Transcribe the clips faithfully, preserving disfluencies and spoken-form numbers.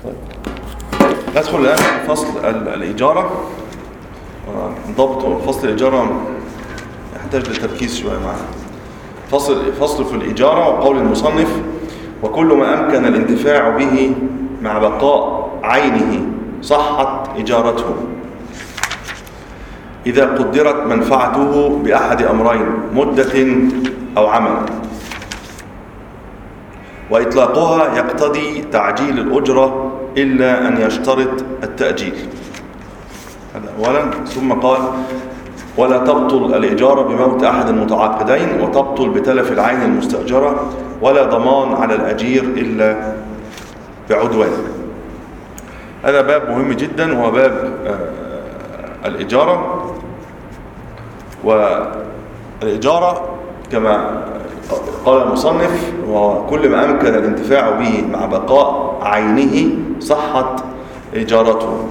طيب. ندخل الآن في فصل الإجارة. ضبط فصل الإجارة يحتاج لتركيز شوية معنا. فصل فصل في الإجارة وقول المصنف: وكل ما أمكن الانتفاع به مع بقاء عينه صحت إجارته إذا قدرت منفعته بأحد أمرين: مدة أو عمل. وإطلاقها يقتضي تعجيل الأجرة إلا أن يشترط التأجيل. هذا أولا. ثم قال: ولا تبطل الإجارة بموت أحد المتعاقدين، وتبطل بتلف العين المستأجرة، ولا ضمان على الأجير إلا بعدوان. هذا باب مهم جدا، وهو باب الإجارة. والإجارة كما قال المصنف: وكل ما أمكن الانتفاع به مع بقاء عينه صحت إجارته.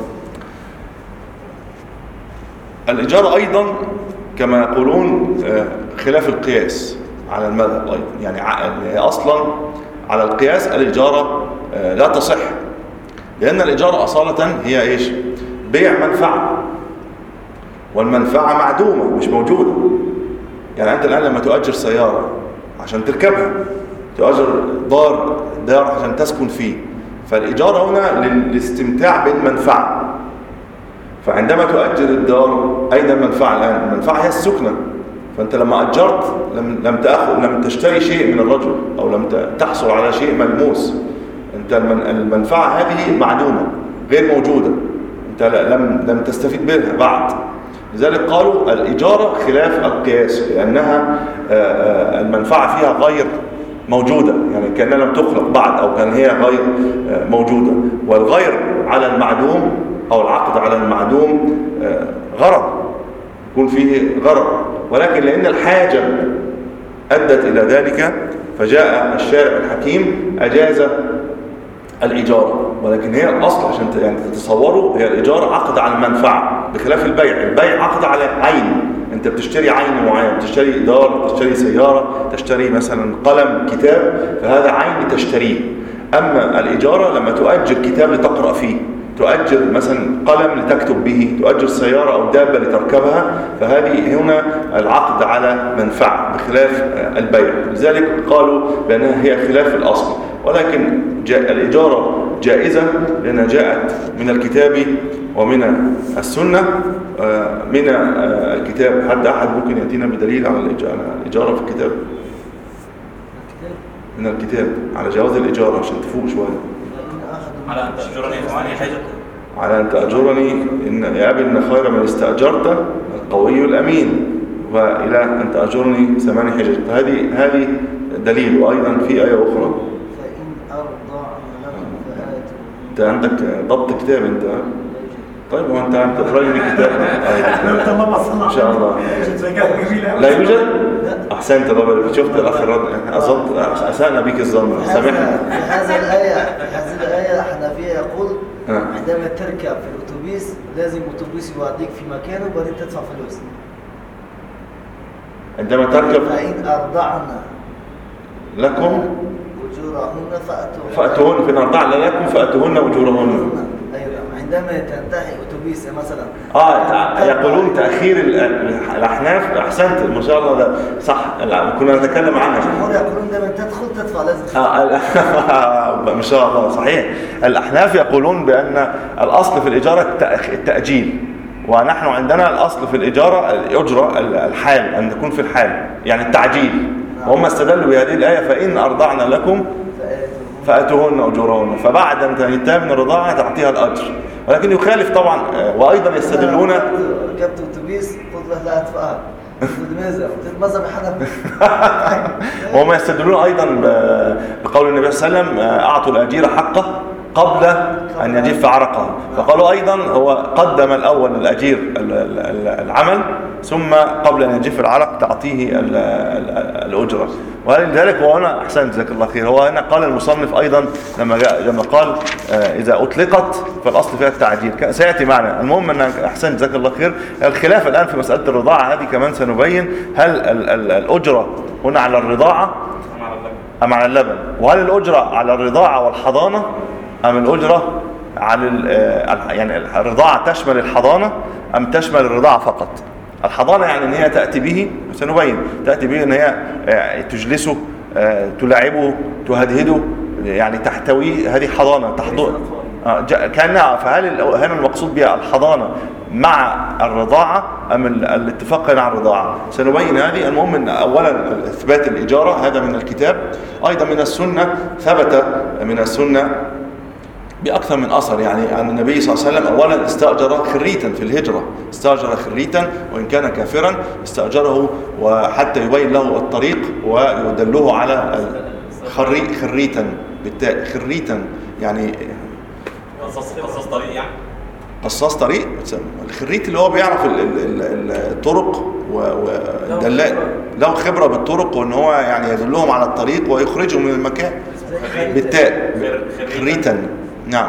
الإجارة أيضا كما يقولون خلاف القياس على المذهب أيضا، يعني أصلا على القياس الإجارة لا تصح، لأن الإجارة أصالة هي إيش؟ بيع منفعة، والمنفعة معدومة مش موجودة. يعني أنت الآن لما تؤجر سيارة عشان تركبها، تؤجر دار دار عشان تسكن فيه، فالإجارة هنا للاستمتاع بالمنفعة. فعندما تؤجر الدار أين المنفعة الآن؟ المنفعة هي السكنة. فأنت لما أجرت لم لم تأخذ لم تشتري شيء من الرجل، أو لم تحصل على شيء ملموس. أنت المنفعة هذه معدومة غير موجودة، أنت لم لم تستفيد منها بعد. لذلك قالوا الإجارة خلاف القياس، لأنها المنفعة فيها غير موجودة، يعني كأنها لم تخلق بعد، أو كان هي غير موجودة. والغير على المعدوم أو العقد على المعدوم غرض، يكون فيه غرض، ولكن لأن الحاجة أدت إلى ذلك فجاء الشارع الحكيم أجاز الإجارة. ولكن هي الأصل عشان يعني تتصوروا، هي الإجارة عقد على المنفعة بخلاف البيع. البيع عقد على عين، أنت بتشتري عين معين، بتشتري دار، بتشتري سيارة، تشتري مثلا قلم، كتاب، فهذا عين تشتريه. أما الإجارة لما تؤجر كتاب لتقرأ فيه، تؤجر مثلا قلم لتكتب به، تؤجر سيارة أو دابة لتركبها، فهذه هنا العقد على منفعة بخلاف البيع. لذلك قالوا بأنها هي خلاف الأصل. ولكن جاء الإجارة جائزة لأنها جاءت من الكتاب ومن السنة. من الكتاب حد أحد ممكن يأتينا بدليل على الإجارة في الكتاب؟ من الكتاب على جواز الإجارة عشان تفوق شوية. على أن تأجرني ثمانية حجة على أن تأجرني إن يا أبي إن خير من استأجرت القوي الأمين، وإلى أن تأجرني ثمانية حجج. هذه هذه دليل. وأيضا في آية أخرى: فإن أرضعن لكم فآتوا. أنت عندك ضبط كتاب أنت؟ طيب وأنت عم تقرأ لي كتاب إن شاء الله. لا يوجد؟ أحسنت ربنا، شفت الأخ الرد، أظن أسأنا بك الظن، سامحني. في هذه الآية في هذه الآية الحنفية يقول عندما تركب في الأتوبيس لازم الأتوبيس يوديك في مكانه وبعدين تدفع فلوس. عندما تركب فإن أرضعن لكم أجورهن فأتوهن فأتوهن فإن أرضعن لكم فأتوهن أجورهن. أيوة. عندما تنتهي أتوبيس مثلا آه يقولون تأخير الأحناف. أحسنت ما شاء الله، ده صح، كنا نتكلم عنها. الجمهور يقولون لما تدخل تدفع لازم. آه ما شاء الله صحيح. الأحناف يقولون بأن الأصل في الإجارة التأجيل، ونحن عندنا الأصل في الإجارة الأجرة الحال، أن تكون في الحال يعني التعجيل. وهم استدلوا بهذه الآية: فإن أرضعن لكم فأتوهن أجورهن، فبعد أن تنتهي من الرضاعة تعطيها الأجر. ولكن يخالف طبعا. وأيضا يستدلون ركبت أتوبيس قلت له لا أدفعها، ماذا ماذا بحنف. وهم يستدلون أيضا بقول النبي صلى الله عليه وسلم: أعطوا الأجير حقه قبل أن يجف عرقه. فقالوا أيضا هو قدم الأول الأجير العمل، ثم قبل أن يجف العرق تعطيه الأجرة. ولذلك هو هنا أحسنت جزاك الله خير، هو هنا قال المصنف أيضا لما جاء لما قال إذا أطلقت فالأصل فيها التعجيل، سيأتي معنا. المهم أن أحسنت جزاك الله خير. الخلاف الآن في مسألة الرضاعة هذه كمان سنبين، هل الأجرة هنا على الرضاعة أم على اللبن؟ وهل الأجرة على الرضاعة والحضانة أم الأجرة على يعني الرضاعة تشمل الحضانة أم تشمل الرضاعة فقط؟ الحضانة يعني ان هي تأتي به، سنبين، تأتي به ان هي تجلسه، تلاعبه، تهدهده، يعني تحتوي، هذه حضانة تحضن كأنها. فهل هنا المقصود بها الحضانة مع الرضاعة أم الاتفاق على الرضاعة؟ سنبين هذه. المهم أن أولا إثبات الإجارة هذا من الكتاب، أيضا من السنة، ثبت من السنة بأكثر من أثر، يعني أن النبي صلى الله عليه وسلم أولا استأجر خريتا في الهجرة، استأجر خريتا وإن كان كافرا استأجره وحتى يبين له الطريق ويدله على خري خريتا بالتاء، خريتا يعني قصاص طريق، يعني قصاص طريق. الخريت اللي هو بيعرف الطرق ودلاء، له خبرة بالطرق، وان هو يعني يدلهم على الطريق ويخرجهم من المكان بالتاء، خريتا. نعم.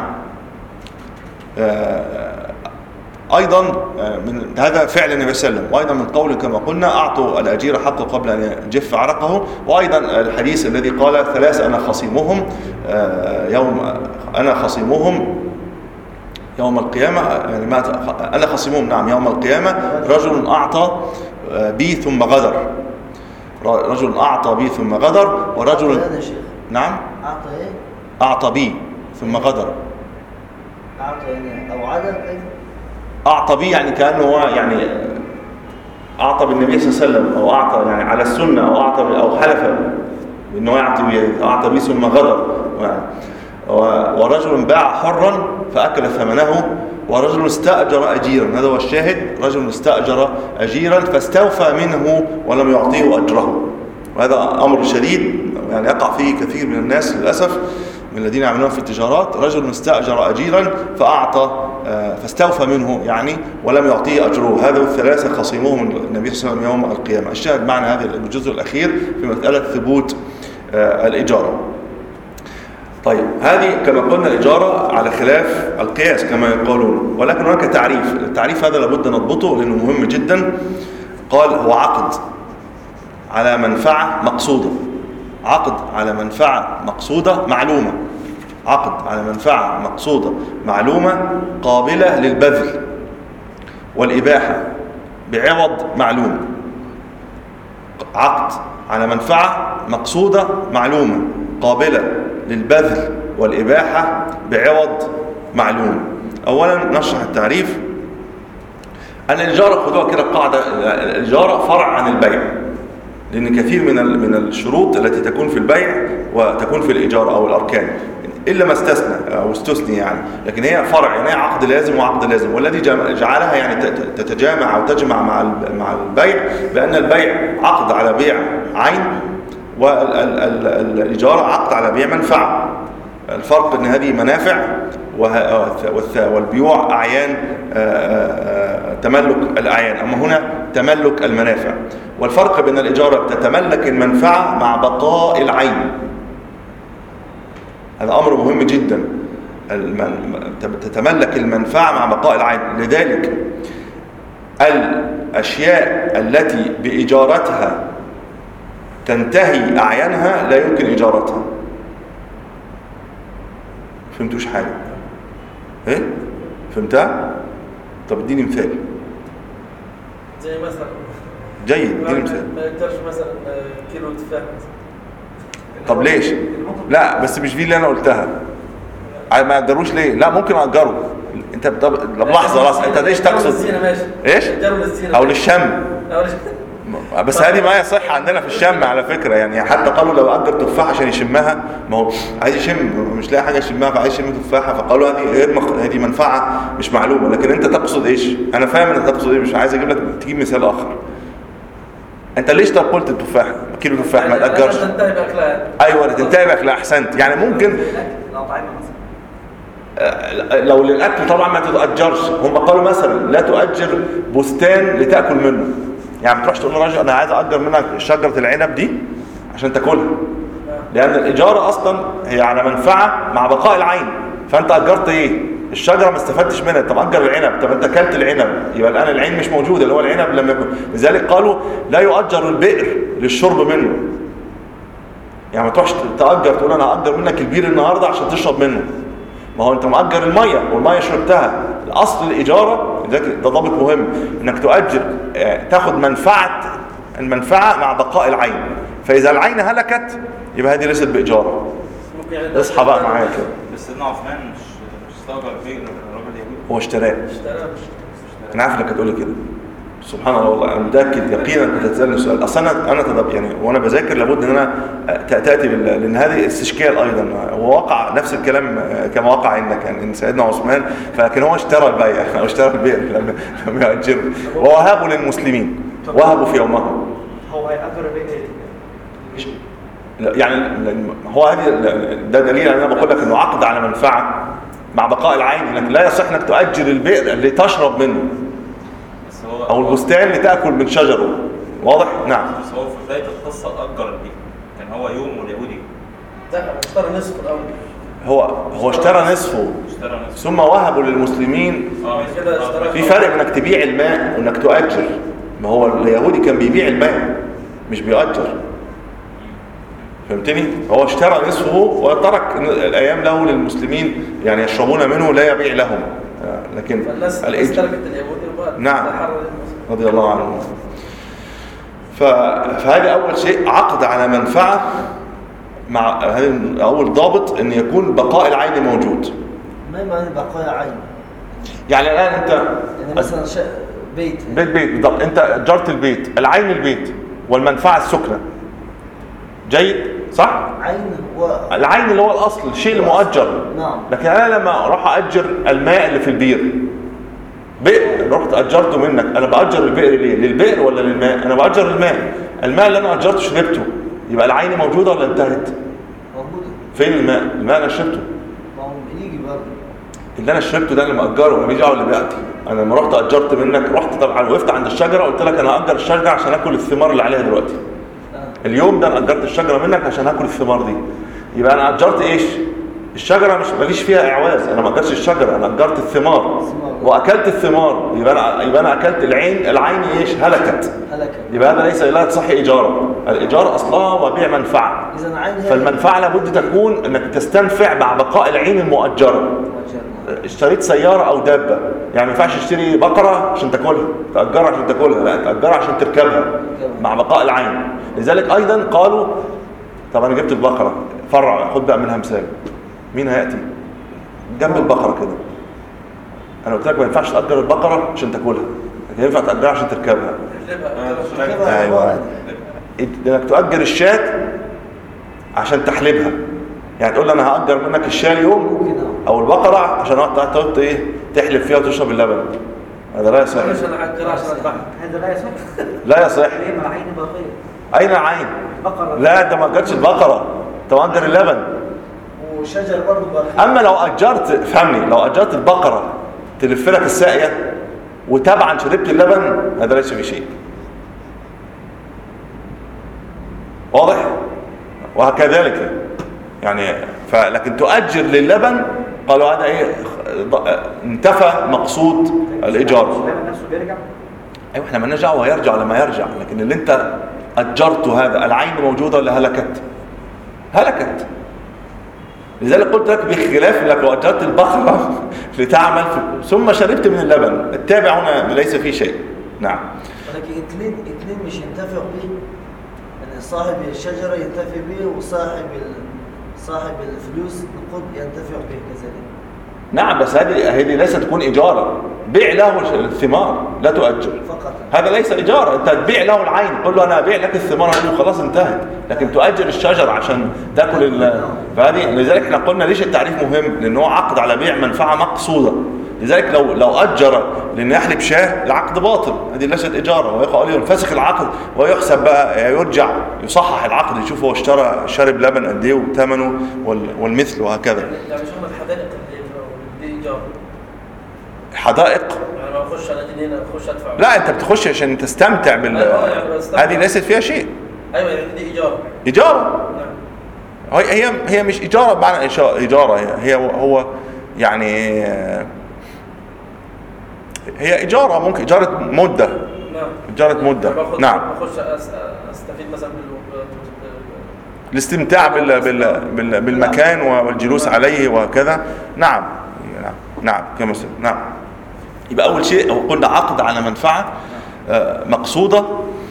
ايضا من هذا فعل النبي صلى الله عليه وسلم، وايضا من قوله كما قلنا اعطوا الاجير حقه قبل ان يجف عرقه، وايضا الحديث الذي قال ثلاث انا خصيمهم يوم انا خصيمهم يوم القيامة، يعني ما أنا خصيمهم، نعم، يوم القيامة رجل أعطى بي ثم غدر، رجل أعطى بي ثم غدر، ورجل نعم أعطى إيه؟ أعطى بي ثم غدر. أعطى يعني أو عدم إيه؟ أعطى بي يعني كأنه هو يعني أعطى بالنبي صلى الله عليه وسلم، أو أعطى يعني على السنة، أو أعطى أو حلف إنه يعطي بي، أعطى بي ثم غدر. يعني ورجل باع حرا فأكل ثمنه، ورجل استأجر أجيرا، هذا هو الشاهد، رجل استأجر أجيرا فاستوفى منه ولم يعطيه أجره. وهذا أمر شديد يعني يقع فيه كثير من الناس للأسف، من الذين يعملون في التجارات. رجل استأجر أجيرا فأعطى فاستوفى منه يعني ولم يعطيه أجره، هذا الثلاثة خصيمهم النبي صلى الله عليه وسلم يوم القيامة. الشاهد معنا هذا الجزء الأخير في مسألة ثبوت الإجارة. طيب هذه كما قلنا الإجارة على خلاف القياس كما يقولون، ولكن هناك تعريف، التعريف هذا لابد نضبطه لأنه مهم جدا. قال هو عقد على منفعة مقصودة، عقد على منفعة مقصودة معلومة، عقد على منفعة مقصودة معلومة قابلة للبذل والإباحة بعوض معلوم. عقد على منفعة مقصودة معلومة قابلة للبذل والإباحة بعوض معلوم. أولا نشرح التعريف. أن الإجارة، خذوها كده قاعدة، الإجارة فرع عن البيع، لأن كثير من من الشروط التي تكون في البيع وتكون في الإجارة أو الأركان إلا ما استثنى أو استثني يعني، لكن هي فرع، يعني هي عقد لازم وعقد لازم، والذي جعلها يعني تتجامع أو تجمع مع مع البيع بأن البيع عقد على بيع عين، والإجارة عقد على بيع منفعة. الفرق أن هذه منافع والبيوع أعيان، تملك الأعيان، أما هنا تملك المنافع. والفرق بين الإجارة تتملك المنفعة مع بقاء العين، هذا أمر مهم جدا، تتملك المنفعة مع بقاء العين. لذلك الأشياء التي بإجارتها تنتهي أعيانها لا يمكن إجارتها. فهمتوش حاجة؟ ايه؟ فهمتها؟ طب اديني مثال. زي مثلا جيد، اديني مثال. ما يقدرش مثلا كيلو تفاح مثلا. طب ليش؟ لا بس مش دي اللي انا قلتها. ما يقدروش ليه؟ لا ممكن اجره. انت طب لحظه لحظه، انت ايش تقصد؟ ايش؟ او للشم. بس هذه ما يصح عندنا في الشم على فكرة، يعني حتى قالوا لو أجر تفاحة عشان يشمها، ما هو عايز يشم مش لاقي حاجة يشمها فعايز يشم تفاحة، فقالوا هذه غير مخ... هذه منفعة مش معلومة. لكن أنت تقصد إيش؟ أنا فاهم أنت تقصد إيه، مش عايز أجيب لك تجيب مثال آخر. أنت ليش طب قلت التفاح كيلو تفاح ما تأجرش؟ تنتهي بأكلها. أيوة تنتهي بأكلها، أحسنت. يعني ممكن لو للأكل طبعا ما تتأجرش. هم قالوا مثلا لا تؤجر بستان لتأكل منه، يعني ما تروحش تقول لراجل انا عايز اجر منك شجره العنب دي عشان تاكلها، لان الاجاره اصلا هي على منفعه مع بقاء العين. فانت اجرت ايه؟ الشجره ما استفدتش منها، طب اجر العنب، طب انت اكلت العنب يبقى الان العين مش موجوده اللي هو العنب لما يكون. لذلك قالوا لا يؤجر البئر للشرب منه، يعني ما تروحش تاجر تقول انا هاجر منك البير النهارده عشان تشرب منه، ما هو انت مؤجر الميه والميه شربتها. الاصل الاجاره ده ضابط مهم، انك تؤجر تاخد منفعه المنفعه مع بقاء العين. فاذا العين هلكت يبقى هذه ليست باجاره. اصحى بقى معايا كده. بس سيدنا عثمان مش مش استاجر بير الراجل اليهودي، هو اشتراه. اشتراه. انا عارف انك هتقول لي كده. سبحان الله، والله انا متاكد يقينا انت هتسالني السؤال. اصل انا انا تدب يعني وانا بذاكر لابد ان انا تاتي بال... لان هذه استشكال ايضا، ووقع نفس الكلام كما وقع عندك يعني ان سيدنا عثمان، فلكن هو اشترى البيع او اشترى البير لم لم يؤجره ووهبه للمسلمين، وهبوا في يومهم. هو هيأجر بيه يعني هو هذه ده دليل ان انا بقول لك انه عقد على منفعه مع بقاء العين، لكن لا يصح انك تؤجر البئر اللي تشرب منه او البستان اللي تاكل من شجره. واضح؟ نعم. بس هو في بدايه القصه اجر البيت، كان هو يوم واليهودي لا اشترى نصف الاول. هو هو اشترى نصفه اشترى نصف ثم وهبوا للمسلمين. اه كده اشترى. في فرق انك تبيع الماء وانك تؤجر. ما هو اليهودي كان بيبيع الماء مش بيؤجر. فهمتني؟ هو اشترى نصفه وترك الايام له للمسلمين يعني يشربون منه لا يبيع لهم. لكن فالناس الإج... تركت اليهودي وبقت نعم تحرر رضي الله عنه. ف... فهذا اول شيء، عقد على منفعه مع هذا اول ضابط ان يكون بقاء العين موجود. ما معنى بقاء عين؟ يعني الان انت يعني مثلا ش... بيت بيت بيت بالضبط، انت اجرت البيت، العين البيت والمنفعه السكنه. جيد؟ صح؟ عين هو العين اللي هو الاصل، الشيء المؤجر. نعم. لكن انا لما اروح اجر الماء اللي في البير، بئر رحت اجرته منك، انا باجر البئر ليه؟ للبئر ولا للماء؟ انا باجر الماء. الماء اللي انا اجرته شربته، يبقى العين موجوده ولا انتهت؟ موجودة. فين الماء؟ الماء انا شربته. ما هو يجي برضه. اللي انا شربته ده اللي مأجره، ماليش دعوه اللي بيعطي. انا لما رحت اجرت منك، رحت طبعا وقفت عند الشجره قلت لك انا هاجر الشجره عشان اكل الثمار اللي عليها دلوقتي. اليوم ده انا اجرت الشجره منك عشان اكل الثمار دي. يبقى انا اجرت ايش؟ الشجره مش ماليش فيها اعواز، انا ما اجرتش الشجره، انا اجرت الثمار واكلت الثمار. يبقى انا يبقى انا اكلت العين، العين ايش؟ هلكت. هلكت. يبقى هذا ليس لا تصح ايجاره. الايجار اصلها وبيع منفعه. اذا عين هي فالمنفعه لابد تكون انك تستنفع مع بقاء العين المؤجره. اشتريت سياره او دابه، يعني ما ينفعش تشتري بقره عشان تاكلها، تاجرها عشان تاكلها، لا تاجرها عشان تركبها مع بقاء العين. لذلك ايضا قالوا طب انا جبت البقره، فرع خد بقى منها مثال. مين هياتي جنب البقره كده؟ انا قلت لك ما ينفعش تاجر البقره عشان تاكلها، لكن ينفع تاجرها عشان تركبها. ايوه. انك تؤجر الشاة عشان تحلبها، يعني تقول لي انا هاجر منك الشاة اليوم او البقره عشان تقعد ايه تحلب فيها وتشرب اللبن. هذا لا يصح. مش انا هاجرها عشان اذبحها. هذا لا يصح. لا يصح. ليه؟ ما العين باقيه. اين العين؟ بقرة. لا انت ما اجرتش البقره، انت مأجر اللبن. وشجر برضه باقي. اما لو اجرت، فهمني، لو اجرت البقره تلف لك الساقيه وتبعا شربت اللبن، هذا ليس في شيء. واضح؟ وهكذلك يعني فلكن تؤجر للبن، قالوا هذا ايه؟ انتفى مقصود الايجار. اللبن نفسه بيرجع. ايوه احنا مالناش دعوه يرجع لما يرجع، لكن اللي انت اجرته هذا العين موجوده ولا هلكت؟ هلكت. لذلك قلت لك بخلاف انك لو اجرت البقره لتعمل ثم شربت من اللبن، التابع هنا ليس فيه شيء. نعم. ولكن اثنين اثنين مش ينتفعوا به، يعني صاحب الشجره ينتفع به وصاحب صاحب الفلوس نقود ينتفع به كذلك. نعم بس هذه هذه ليست تكون اجاره، بيع له الثمار لا تؤجر فقط. هذا ليس اجاره، انت تبيع له العين، تقول له انا ابيع لك الثمار خلاص انتهت، لكن تؤجر الشجر عشان تاكل ال... فهذه لذلك احنا قلنا ليش التعريف مهم؟ لانه عقد على بيع منفعه مقصوده. لذلك لو لو اجر لان يحلب شاه العقد باطل، هذه ليست اجاره، ويقال ينفسخ العقد ويحسب بقى يرجع يصحح العقد يشوف هو اشترى شارب لبن قد ايه وثمنه والمثل وهكذا. يعني شغل الحدائق اللي دي ايجار. حدائق يعني ما اخش على جنينه اخش ادفع. لا انت بتخش عشان تستمتع بال أيوة يعني بستمتع. هذه ليست فيها شيء. ايوه يعني دي ايجار. اجاره. نعم. هي هي مش اجاره بمعنى اجاره، هي هي هو يعني هي اجاره، ممكن اجاره مده. نعم. اجاره مده. نعم. اخش استفيد مثلا الاستمتاع بال بال بال بالمكان والجلوس عليه وكذا. نعم نعم نعم كما سمعت. نعم. يبقى أول شيء قلنا عقد على منفعة مقصودة.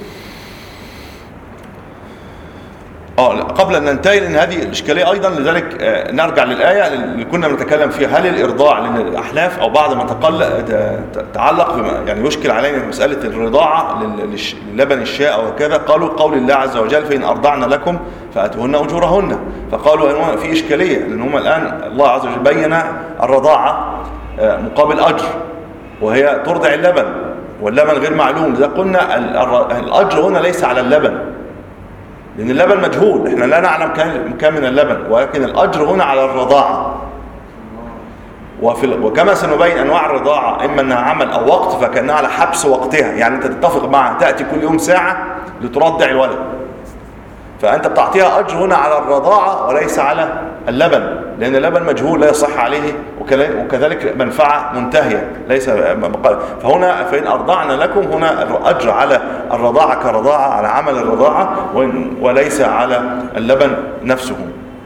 اه قبل ان ننتهي، لان هذه الاشكاليه ايضا، لذلك نرجع للايه اللي كنا بنتكلم فيها. هل الارضاع، لان الاحلاف او بعض ما تعلق بما يعني يشكل علينا مساله الرضاعه للبن الشاء وكذا، قالوا قول الله عز وجل فان ارضعن لكم فاتوهن اجورهن، فقالوا ان في اشكاليه، لان هم الان الله عز وجل بين الرضاعه مقابل اجر، وهي ترضع اللبن، واللبن غير معلوم. اذا قلنا الاجر هنا ليس على اللبن، لأن اللبن مجهول، احنا لا نعلم كم من اللبن، ولكن الأجر هنا على الرضاعة. وفي وكما سنبين أنواع الرضاعة، إما أنها عمل أو وقت، فكأنها على حبس وقتها، يعني أنت تتفق معها تأتي كل يوم ساعة لترضع الولد، فأنت بتعطيها أجر هنا على الرضاعة وليس على اللبن، لأن اللبن مجهول لا يصح عليه، وكذلك منفعة منتهية ليس. فهنا فإن أرضعن لكم، هنا الأجر على الرضاعة كرضاعة، على عمل الرضاعة، وليس على اللبن نفسه.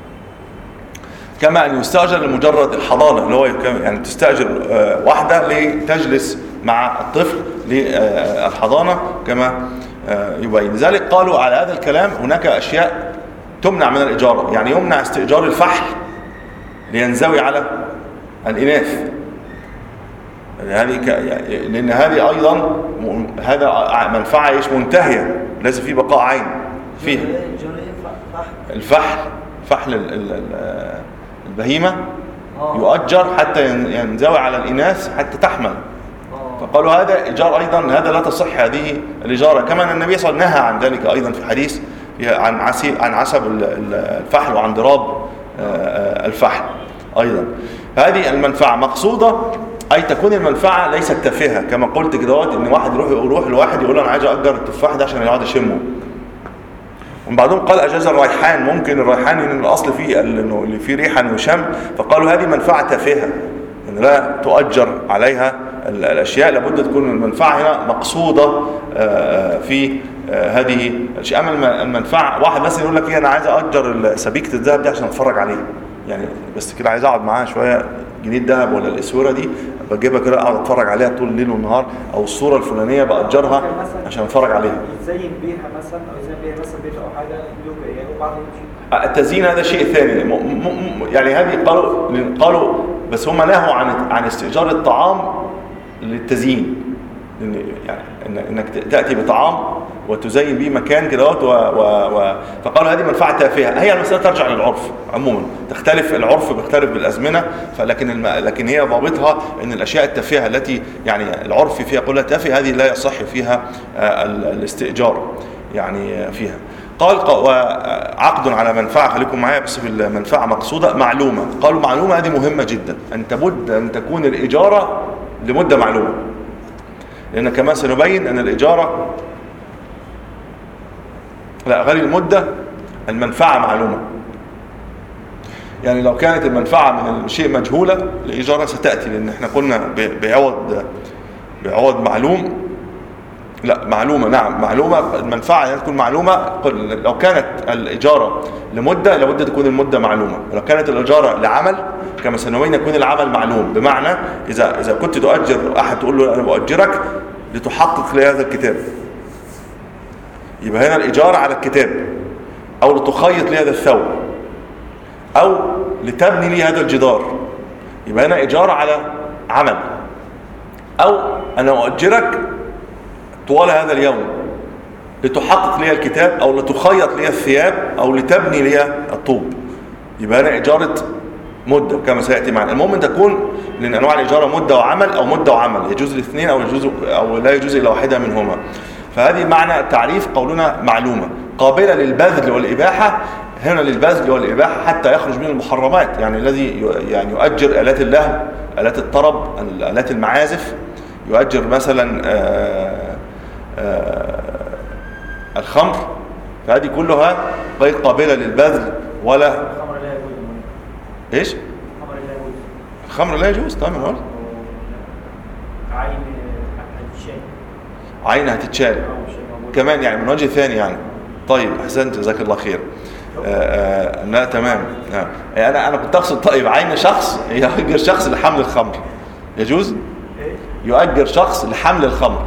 كما أن يستأجر لمجرد الحضانة، اللي هو يعني تستأجر واحدة لتجلس مع الطفل للحضانة كما يبين. لذلك قالوا على هذا الكلام هناك أشياء تمنع من الإجارة، يعني يمنع استئجار الفحل لينزوي على الإناث، هذه لأن هذه أيضا هذا منفعة ايش منتهية، ليس في بقاء عين فيها. الفحل فحل البهيمة يؤجر حتى ينزوي على الإناث حتى تحمل، فقالوا هذا إيجار أيضا، هذا لا تصح هذه الإجارة. كما أن النبي صلى الله عليه وسلم نهى عن ذلك أيضا في حديث عن عن عسب الفحل وعن ضراب الفحل أيضا. هذه المنفعة مقصودة، أي تكون المنفعة ليست تافهة، كما قلت كده إن واحد يروح يروح لواحد يقول له أنا عايز أجر التفاح ده عشان يقعد يشمه. ومن بعضهم قال أجاز الريحان، ممكن الريحان إن الأصل فيه إنه اللي فيه ريحة يشم، فقالوا هذه منفعة تافهة إن لا تؤجر عليها الأشياء، لابد تكون المنفعة هنا مقصودة في هذه الأشياء. أما المنفعة واحد مثلا يقول لك إيه أنا عايز أجر سبيكة الذهب دي عشان أتفرج عليه، يعني بس كده عايز أقعد معاها شوية، جنيه الذهب ولا الأسورة دي بجيبها كده أقعد أتفرج عليها طول الليل والنهار، أو الصورة الفلانية بأجرها عشان أتفرج عليها. يتزين بيها مثلا، أو يزين بيها مثلا بيت أو حاجة يوجد يعني وبعض يمشي. التزيين هذا شيء ثاني، م م يعني هذه قالوا قالوا بس هم نهوا عن عن استئجار الطعام للتزيين، يعني انك تاتي بطعام وتزين به مكان كده و... و... فقالوا هذه منفعه تافهه. هي المساله ترجع للعرف عموما، تختلف العرف بيختلف بالازمنه، فلكن الم... لكن هي ضابطها ان الاشياء التافهه التي يعني العرف فيها يقول لها تافهه، هذه لا يصح فيها الاستئجار يعني فيها. قال وعقد على منفعه، خليكم معايا بس في المنفعه مقصوده معلومه. قالوا معلومه هذه مهمه جدا، ان تبد ان تكون الاجاره لمده معلومه، لأن كما سنبين أن الإجارة لا غير المدة، المنفعة معلومة. يعني لو كانت المنفعة من الشيء مجهولة الإجارة ستأتي، لأن احنا قلنا بعوض بعوض معلوم، لا معلومة، نعم معلومة. المنفعة يعني تكون معلومة. لو كانت الإجارة لمدة لابد تكون المدة معلومة، ولو كانت الإجارة لعمل كما سنوين يكون العمل معلوم. بمعنى إذا إذا كنت تؤجر أحد تقول له أنا بؤجرك لتحقق لي هذا الكتاب، يبقى هنا الإجارة على الكتاب، أو لتخيط لي هذا الثوب، أو لتبني لي هذا الجدار، يبقى هنا إجارة على عمل. أو أنا أؤجرك طوال هذا اليوم لتحقق لي الكتاب، أو لتخيط لي الثياب، أو لتبني لي الطوب، يبقى هنا إجارة مدة كما سيأتي معنا. المهم أن تكون، لأن أنواع الإجارة مدة وعمل أو مدة وعمل، يجوز الاثنين أو يجوز أو لا يجوز إلا واحدة منهما. فهذه معنى تعريف قولنا معلومة، قابلة للبذل والإباحة. هنا للبذل والإباحة حتى يخرج من المحرمات، يعني الذي يعني يؤجر آلات اللهو، آلات الطرب، آلات المعازف، يؤجر مثلا آآ آآ الخمر، فهذه كلها غير قابلة للبذل ولا ايش؟ الخمر لا يجوز طبعا. نقول عين هتتشال، عين هتتشال كمان يعني من وجه ثاني يعني. طيب احسنت جزاك الله خير. آه، آه، لا تمام. آه. انا انا كنت اقصد طيب عين شخص يؤجر شخص لحمل الخمر يجوز؟ يؤجر شخص لحمل الخمر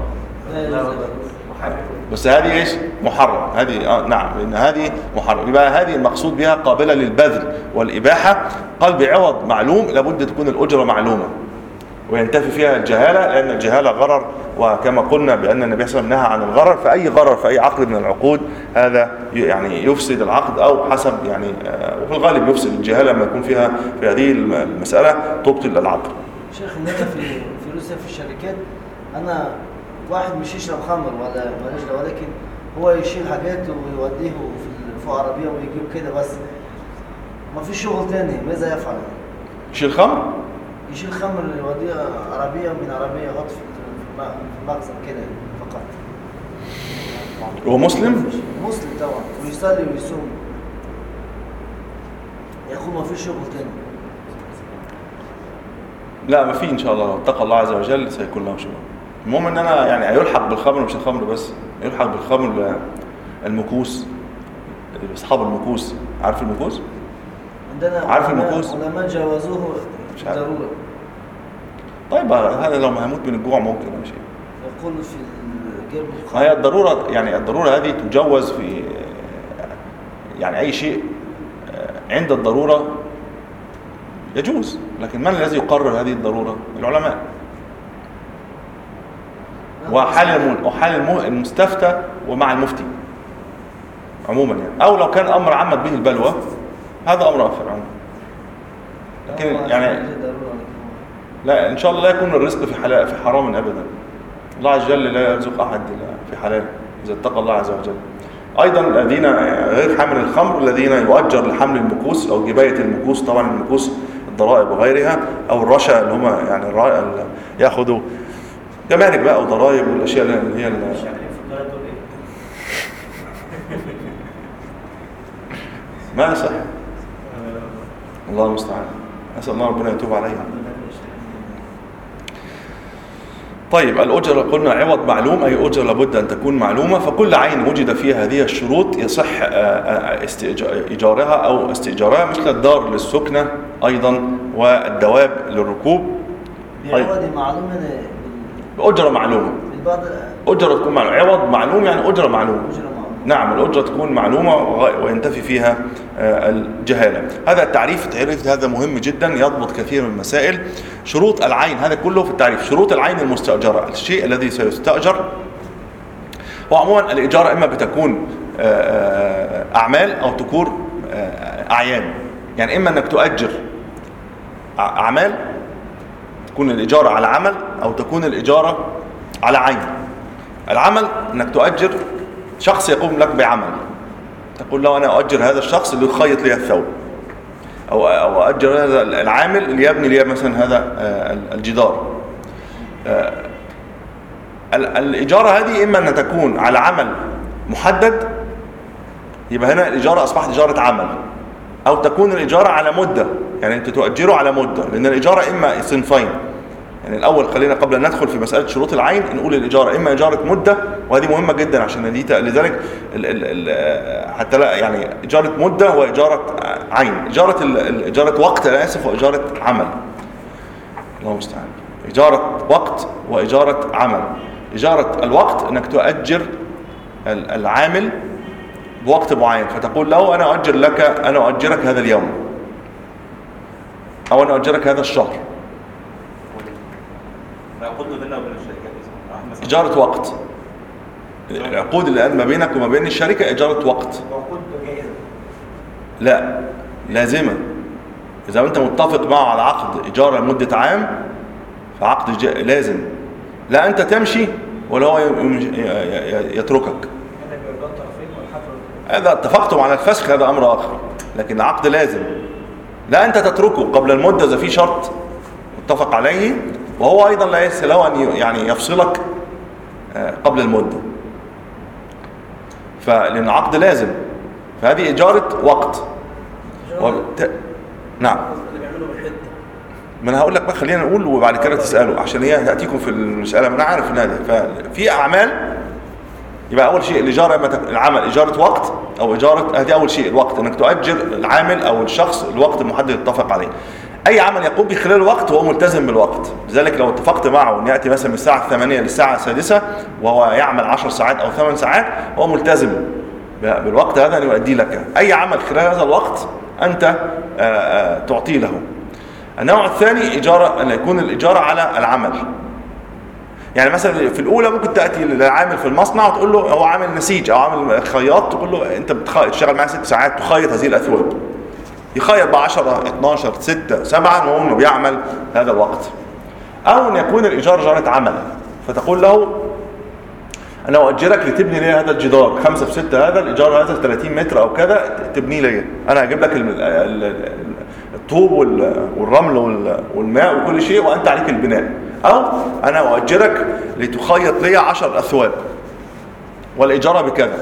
بس هذه ايش؟ محرم. هذه آه نعم، لان هذه محرم. يبقى هذه المقصود بها قابله للبذل والاباحه. قال بعوض معلوم، لابد تكون الاجره معلومه وينتفي فيها الجهاله، لان الجهاله غرر، وكما قلنا بان النبي صلى الله عليه وسلم نهى عن الغرر. فاي غرر في اي عقد من العقود هذا يعني يفسد العقد، او حسب يعني آه وفي الغالب يفسد الجهاله لما يكون فيها في هذه المساله تبطل العقد. شيخ هنا في في روسيا في الشركات، انا واحد مش يشرب خمر ولا ماليش دعوه، ولكن هو يشيل حاجاته ويوديه في فوق عربيه ويجيب كده بس، ما فيش شغل تاني، ماذا يفعل؟ يشيل خمر؟ يشيل خمر يوديها عربيه من عربيه غطف في المخزن كده فقط. هو مسلم؟ مسلم طبعا، ويصلي ويصوم. يا اخو ما فيش شغل تاني. لا ما في ان شاء الله، لو اتقى الله عز وجل سيكون له شغل. المهم ان انا يعني يلحق بالخمر، مش الخمر بس، يلحق بالخمر المكوس، اصحاب المكوس. عارف المكوس؟ عندنا عارف المكوس؟ علماء جوازوه ضروره. طيب هذا لو ما هموت من الجوع ممكن ماشي. يقول في الجيب ما هي الضروره، يعني الضروره هذه تجوز في يعني اي شيء عند الضروره يجوز، لكن من الذي يقرر هذه الضروره؟ العلماء. وحال وحال المستفتى ومع المفتي عموما يعني، او لو كان امر عمت به البلوى هذا امر اخر عموما. لكن يعني لا ان شاء الله لا يكون الرزق في حلال في حرام ابدا. الله عز وجل لا يرزق احد في حلال اذا اتقى الله عز وجل. ايضا الذين غير حامل الخمر الذين يؤجر لحمل المكوس او جبايه المكوس، طبعا المكوس الضرائب وغيرها، او الرشا اللي هم يعني اللي ياخذوا جمارك بقى او ضرائب والاشياء اللي هي ما صح. الله المستعان، اسال الله ربنا يتوب علينا. طيب الأجرة قلنا عوض معلوم، أي أجرة لابد أن تكون معلومة. فكل عين وجد فيها هذه الشروط يصح إيجارها أو استئجارها، مثل الدار للسكنة أيضا والدواب للركوب. بعوض معلوم بأجرة معلومة. أجرة تكون معلومة، عوض معلوم يعني أجرة معلومة. نعم الأجرة تكون معلومة وينتفي فيها الجهالة. هذا التعريف، التعريف هذا مهم جدا يضبط كثير من المسائل. شروط العين هذا كله في التعريف. شروط العين المستأجرة، الشيء الذي سيستأجر. وعموما الإجارة إما بتكون أعمال أو تكون أعيان. يعني إما أنك تؤجر أعمال تكون الإجارة على عمل، أو تكون الإجارة على عين. العمل أنك تؤجر شخص يقوم لك بعمل، تقول له أنا أؤجر هذا الشخص اللي يخيط لي الثوب، أو أو أؤجر هذا العامل اللي يبني لي مثلا هذا الجدار. الإجارة هذه إما أن تكون على عمل محدد، يبقى هنا الإجارة أصبحت إجارة عمل، أو تكون الإجارة على مدة، يعني أنت تؤجره على مدة. لأن الإجارة إما صنفين، يعني الأول خلينا قبل أن ندخل في مسألة شروط العين نقول الإجارة إما إجارة مدة، وهذه مهمة جدا عشان دي لذلك ال ال حتى لا يعني إجارة مدة وإجارة عين. إجارة إجارة وقت أنا آسف وإجارة عمل، الله المستعان. إجارة وقت وإجارة عمل. إجارة الوقت أنك تؤجر العامل بوقت معين، فتقول له أنا أؤجر لك أنا أؤجرك هذا اليوم، أو أنا أؤجرك هذا الشهر. العقود بيننا وبين الشركات إجارة وقت. العقود اللي ما بينك وما بين الشركة إجارة وقت. عقود جائزة؟ لا، لازمة. إذا أنت متفق معه على عقد إجارة لمدة عام فعقد ج... لازم. لا أنت تمشي ولا هو يتركك. هذا اتفقتم على الفسخ هذا أمر آخر، لكن العقد لازم. لا أنت تتركه قبل المدة إذا في شرط متفق عليه، وهو أيضا لا يسهل له أن يعني يفصلك قبل المدة. فلأن العقد لازم، فهذه إجارة وقت. وبت... نعم. ما أنا هقول لك بقى، خلينا نقول وبعد كده تسأله عشان هي تأتيكم في المسألة. أنا عارف إن هذا ففي أعمال يبقى اول شيء الاجاره اما تك- العمل اجاره وقت او اجاره، هذه اول شيء الوقت، انك تؤجر العامل او الشخص الوقت المحدد يتفق عليه. اي عمل يقوم به خلال الوقت هو ملتزم بالوقت، لذلك لو اتفقت معه ان ياتي مثلا من الساعه الثامنة للساعه السادسة وهو يعمل عشر ساعات او ثمان ساعات هو ملتزم بالوقت هذا ان يؤدي لك. اي عمل خلال هذا الوقت انت آه، آه، تعطي له. النوع الثاني اجاره، ان يكون الاجاره على العمل. يعني مثلا في الاولى ممكن تاتي للعامل في المصنع وتقول له، هو عامل نسيج او عامل خياط، تقول له انت بتشتغل معاه ست ساعات تخيط هذه الاثواب، يخيط ب عشرة اتناشر ستة سبعة المهم انه بيعمل هذا الوقت. او ان يكون الايجار جاره عمل، فتقول له انا اؤجرك لتبني لي هذا الجدار خمسة في ستة، هذا الايجار هذا ثلاثين متر او كذا تبني لي، انا هجيب لك ال- ال- الطوب وال- والرمل وال- والماء وكل شيء وانت عليك البناء. او انا اؤجرك لتخيط لي عشر اثواب والاجاره بكذا،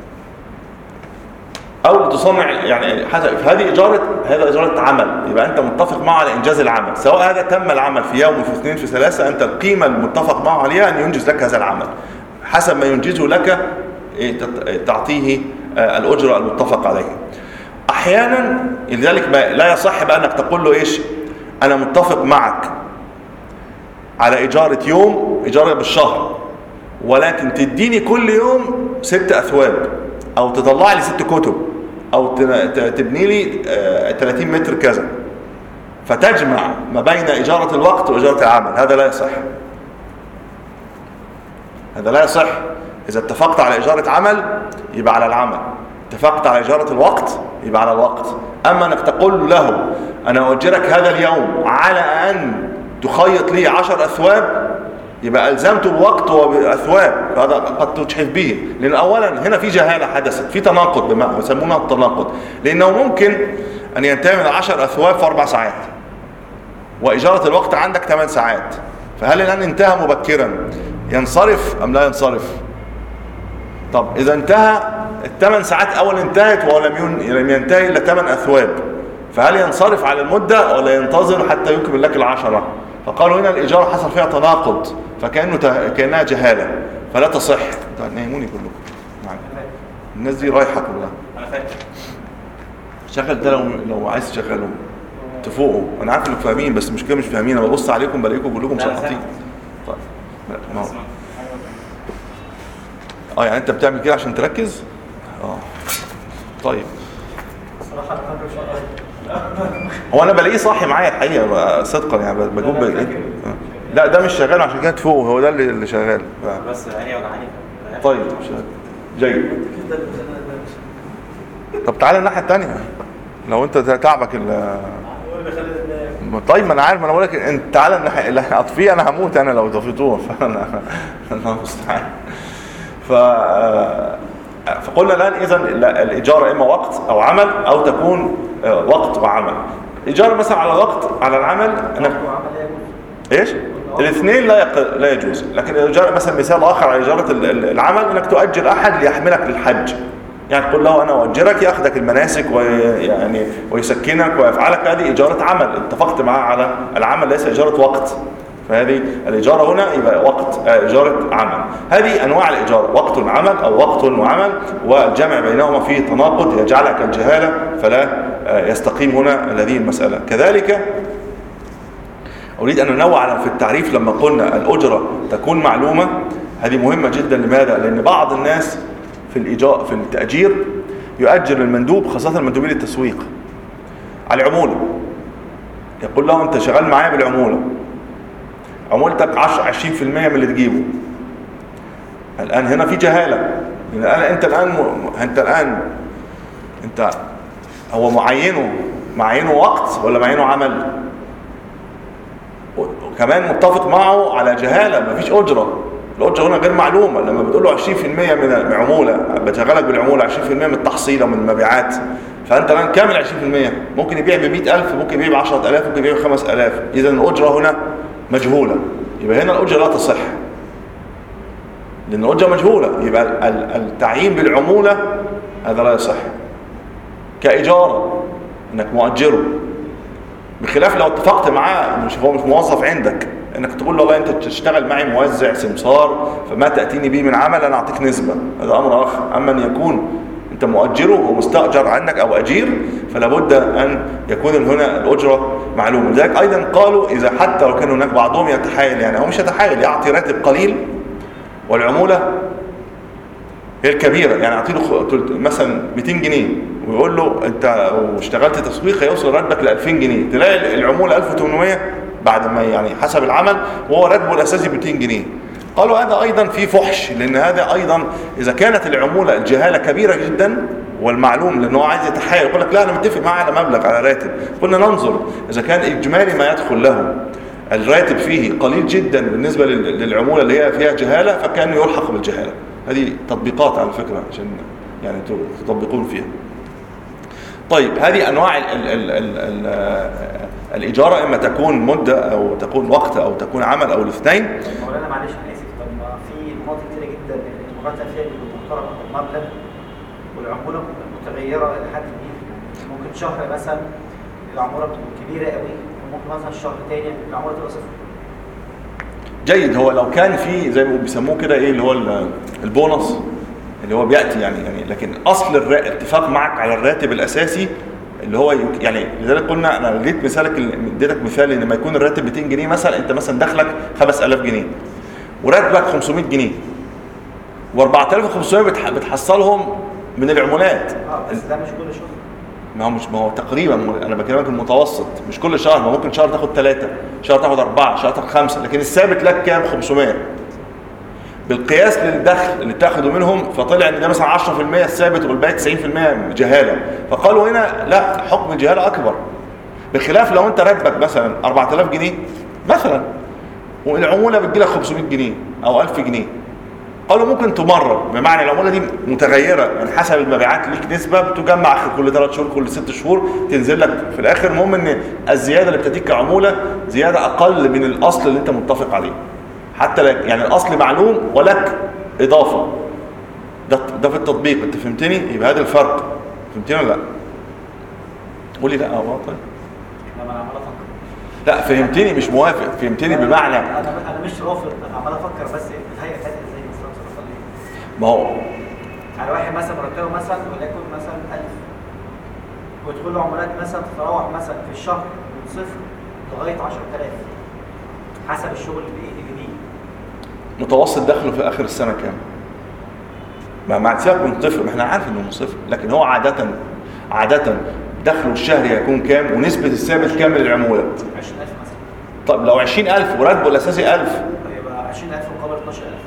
او تصنع، يعني حسب هذه اجاره، هذا اجاره عمل، يبقى انت متفق معه على انجاز العمل، سواء هذا تم العمل في يوم في اثنين في ثلاثه، انت القيمه المتفق معه عليها ان ينجز لك هذا العمل، حسب ما ينجزه لك إيه، تت- تعطيه آه، الاجره المتفق عليه. احيانا لذلك ما- لا يصح بانك تقول له ايش، انا متفق معك على اجاره يوم، اجاره بالشهر، ولكن تديني كل يوم ست اثواب، او تطلع لي ست كتب، او ت- ت- تبني لي آه، ثلاثين متر كذا، فتجمع ما بين اجاره الوقت واجاره العمل. هذا لا يصح، هذا لا يصح. اذا اتفقت على اجاره عمل يبقى على العمل، اتفقت على اجاره الوقت يبقى على الوقت. اما انك تقول له انا اؤجرك هذا اليوم على ان تخيط لي عشر اثواب، يبقى الزمته بوقت وباثواب، فهذا قد تجحف به. لان اولا هنا في جهاله حدثت، في تناقض بما يسمونه التناقض، لانه ممكن ان ينتهي من عشر اثواب في اربع ساعات واجاره الوقت عندك ثمان ساعات، فهل الان انتهى مبكرا ينصرف ام لا ينصرف؟ طب اذا انتهى الثمان ساعات اول انتهت ولم ين- لم ينتهي الا ثمان اثواب، فهل ينصرف على المده ولا ينتظر حتى يكمل لك العشره؟ فقالوا هنا الاجاره حصل فيها تناقض، فكانه ته... كانها جهاله فلا تصح. طيب نهموني كلكم معاك. الناس دي رايحه كلها. انا فاكر. شغل ده لو لو عايز تشغلهم تفوقوا، انا عارف انكم فاهمين بس مش كده مش فاهمين، انا ببص عليكم بلاقيكم كلكم لا، أنا مسقطين. فاهم. طيب ما هو اه يعني انت بتعمل كده عشان تركز؟ اه طيب. صراحه انا فاكر شويه. هو انا بلاقيه صاحي معايا الحقيقه صدقا، يعني بجوب لا، لا، بلاقيه. فاكر. آه. لا ده مش شغال عشان كده تفوق، هو ده اللي اللي شغال. ف... بس عيني وجعاني. طيب شغال. جيد. طب تعالى الناحيه الثانيه، لو انت تعبك ال طيب ما انا عارف، ما انا بقول لك انت تعالى الناحيه اللي هطفيه، انا هموت انا لو طفيتوه، فانا انا مستعان. ف فقلنا الان اذا الاجاره اما وقت او عمل، او تكون وقت وعمل. اجاره مثلا على وقت على العمل انك ايش؟ الاثنين لا يق... لا يجوز، لكن الاجاره مثلا مثال اخر على اجاره العمل انك تؤجر احد ليحملك للحج، يعني تقول له انا اؤجرك ياخذك المناسك ويعني ويسكنك ويفعلك، هذه اجاره عمل، اتفقت معاه على العمل ليس اجاره وقت. فهذه الاجاره هنا يبقى وقت اجاره عمل. هذه انواع الاجاره، وقت عمل او وقت وعمل، والجمع بينهما فيه تناقض يجعلك الجهاله فلا يستقيم هنا هذه المساله. كذلك اريد ان انوع في التعريف، لما قلنا الاجره تكون معلومه هذه مهمه جدا. لماذا؟ لان بعض الناس في الإيجار في التأجير يؤجر المندوب، خاصة المندوبين للتسويق، على العمولة. يقول له أنت شغال معايا بالعمولة، عمولتك عشرين في المية من اللي تجيبه. الآن هنا في جهالة، الآن أنت الآن أنت الآن أنت هو معينه معينه وقت ولا معينه عمل؟ وكمان متفق معه على جهالة، ما فيش أجرة. الأجرة هنا غير معلومة. لما بتقول له عشرين في المية من العمولة، بشغلك بالعمولة عشرين في المية من التحصيل ومن المبيعات، فأنت الآن كامل عشرين في المية، ممكن يبيع بمئة ألف، ممكن يبيع بعشرة ألاف، ممكن يبيع بخمس ألاف. إذا الأجرة هنا مجهولة، يبقى هنا الأجرة لا تصح، لأن الأجرة مجهولة. يبقى التعيين بالعمولة هذا لا يصح. كإجارة إنك مؤجره بخلاف لو اتفقت معاه، مش هو مش موظف عندك، انك تقول له والله انت تشتغل معي موزع سمسار، فما تاتيني به من عمل انا اعطيك نسبه، هذا امر اخر. اما ان يكون انت مؤجره ومستاجر عنك او اجير، فلا بد ان يكون هنا الاجره معلومه. لذلك ايضا قالوا اذا حتى لو كان هناك بعضهم يتحايل، يعني هو مش يتحايل، يعطي راتب قليل والعموله هي الكبيره، يعني يعطي له مثلا مئتين جنيه ويقول له انت واشتغلت تسويق هيوصل راتبك ل ألفين جنيه، تلاقي العموله ألف وثمانمائة بعد ما يعني حسب العمل، وهو راتبه الاساسي مئتين جنيه. قالوا هذا ايضا في فحش، لان هذا ايضا اذا كانت العموله الجهاله كبيره جدا والمعلوم لانه عايز يتحايل يقول لك لا انا متفق معاه على مبلغ على راتب، قلنا ننظر اذا كان اجمالي ما يدخل له الراتب فيه قليل جدا بالنسبه للعموله اللي هي فيها جهاله، فكانه يلحق بالجهاله. هذه تطبيقات على فكره عشان يعني تطبقون فيها. طيب هذه انواع ال ال ال ال ال الاجاره، اما تكون مده او تكون وقت او تكون عمل او الاثنين. مولانا معلش انا اسف، طب ما في مناطق كتيره جدا المرتب فيها بيبقى محترم المبلغ والعموله متغيره لحد كبير، ممكن شهر مثلا العموله بتبقى كبيره قوي، وممكن مثلا شهر تاني العموله تبقى صفر. جيد، هو لو كان في زي ما بيسموه كده ايه اللي هو البونص اللي هو بياتي يعني يعني لكن اصل الاتفاق معك على الراتب الاساسي اللي هو يعني، لذلك قلنا انا اديت مثالك اديتك مثال ان لما يكون الراتب مئتين جنيه مثلا، انت مثلا دخلك خمسة آلاف جنيه وراتبك خمسمائة جنيه و4500 بتحصلهم من العمولات. اه بس ده مش كل شهر. ما هو مش ما هو تقريبا انا بكلمك المتوسط، مش كل شهر، ما ممكن شهر تاخد ثلاثة، شهر تاخد أربعة، شهر تاخد خمسة، لكن الثابت لك كام؟ خمسمائة. بالقياس للدخل اللي بتاخده منهم فطلع ان ده مثلا عشرة في المئة الثابت والباقي تسعين في المئة جهاله، فقالوا هنا لا، حكم الجهاله اكبر. بخلاف لو انت راتبك مثلا أربعة آلاف جنيه مثلا والعموله بتجيلك خمسمائة جنيه او ألف جنيه، قالوا ممكن تمرر، بمعنى العموله دي متغيره يعني حسب المبيعات، ليك نسبه بتجمع اخر كل ثلاث شهور كل ست شهور تنزل لك في الاخر. المهم ان الزياده اللي بتديك كعموله زياده اقل من الاصل اللي انت متفق عليه، حتى لك يعني الاصل معلوم ولك اضافه. ده ده في التطبيق، انت فهمتني؟ يبقى هذا الفرق، فهمتني ولا لا؟ قول لي لا اه طيب. لما انا عمال افكر. لا فهمتني، مش موافق، فهمتني بمعنى انا انا مش رافض، انا عمال افكر بس الهيئه بتاعتها ازاي بتتصرف ليه؟ ما هو على واحد مثلا مرتبه مثلا وليكن مثلا ألف، وتدخل له عمولات مثلا تتراوح مثلا في الشهر من صفر لغايه عشرة آلاف حسب الشغل الجديد. متوسط دخله في اخر السنه كام؟ ما مع سيبك من صفر، ما احنا عارف انه من صفر، لكن هو عاده عاده دخله الشهري هيكون كام ونسبه الثابت كام للعموله؟ عشرين ألف مثلا. طب لو عشرين ألف وراتبه الاساسي ألف هيبقى عشرين ألف مقابل اثناشر ألف.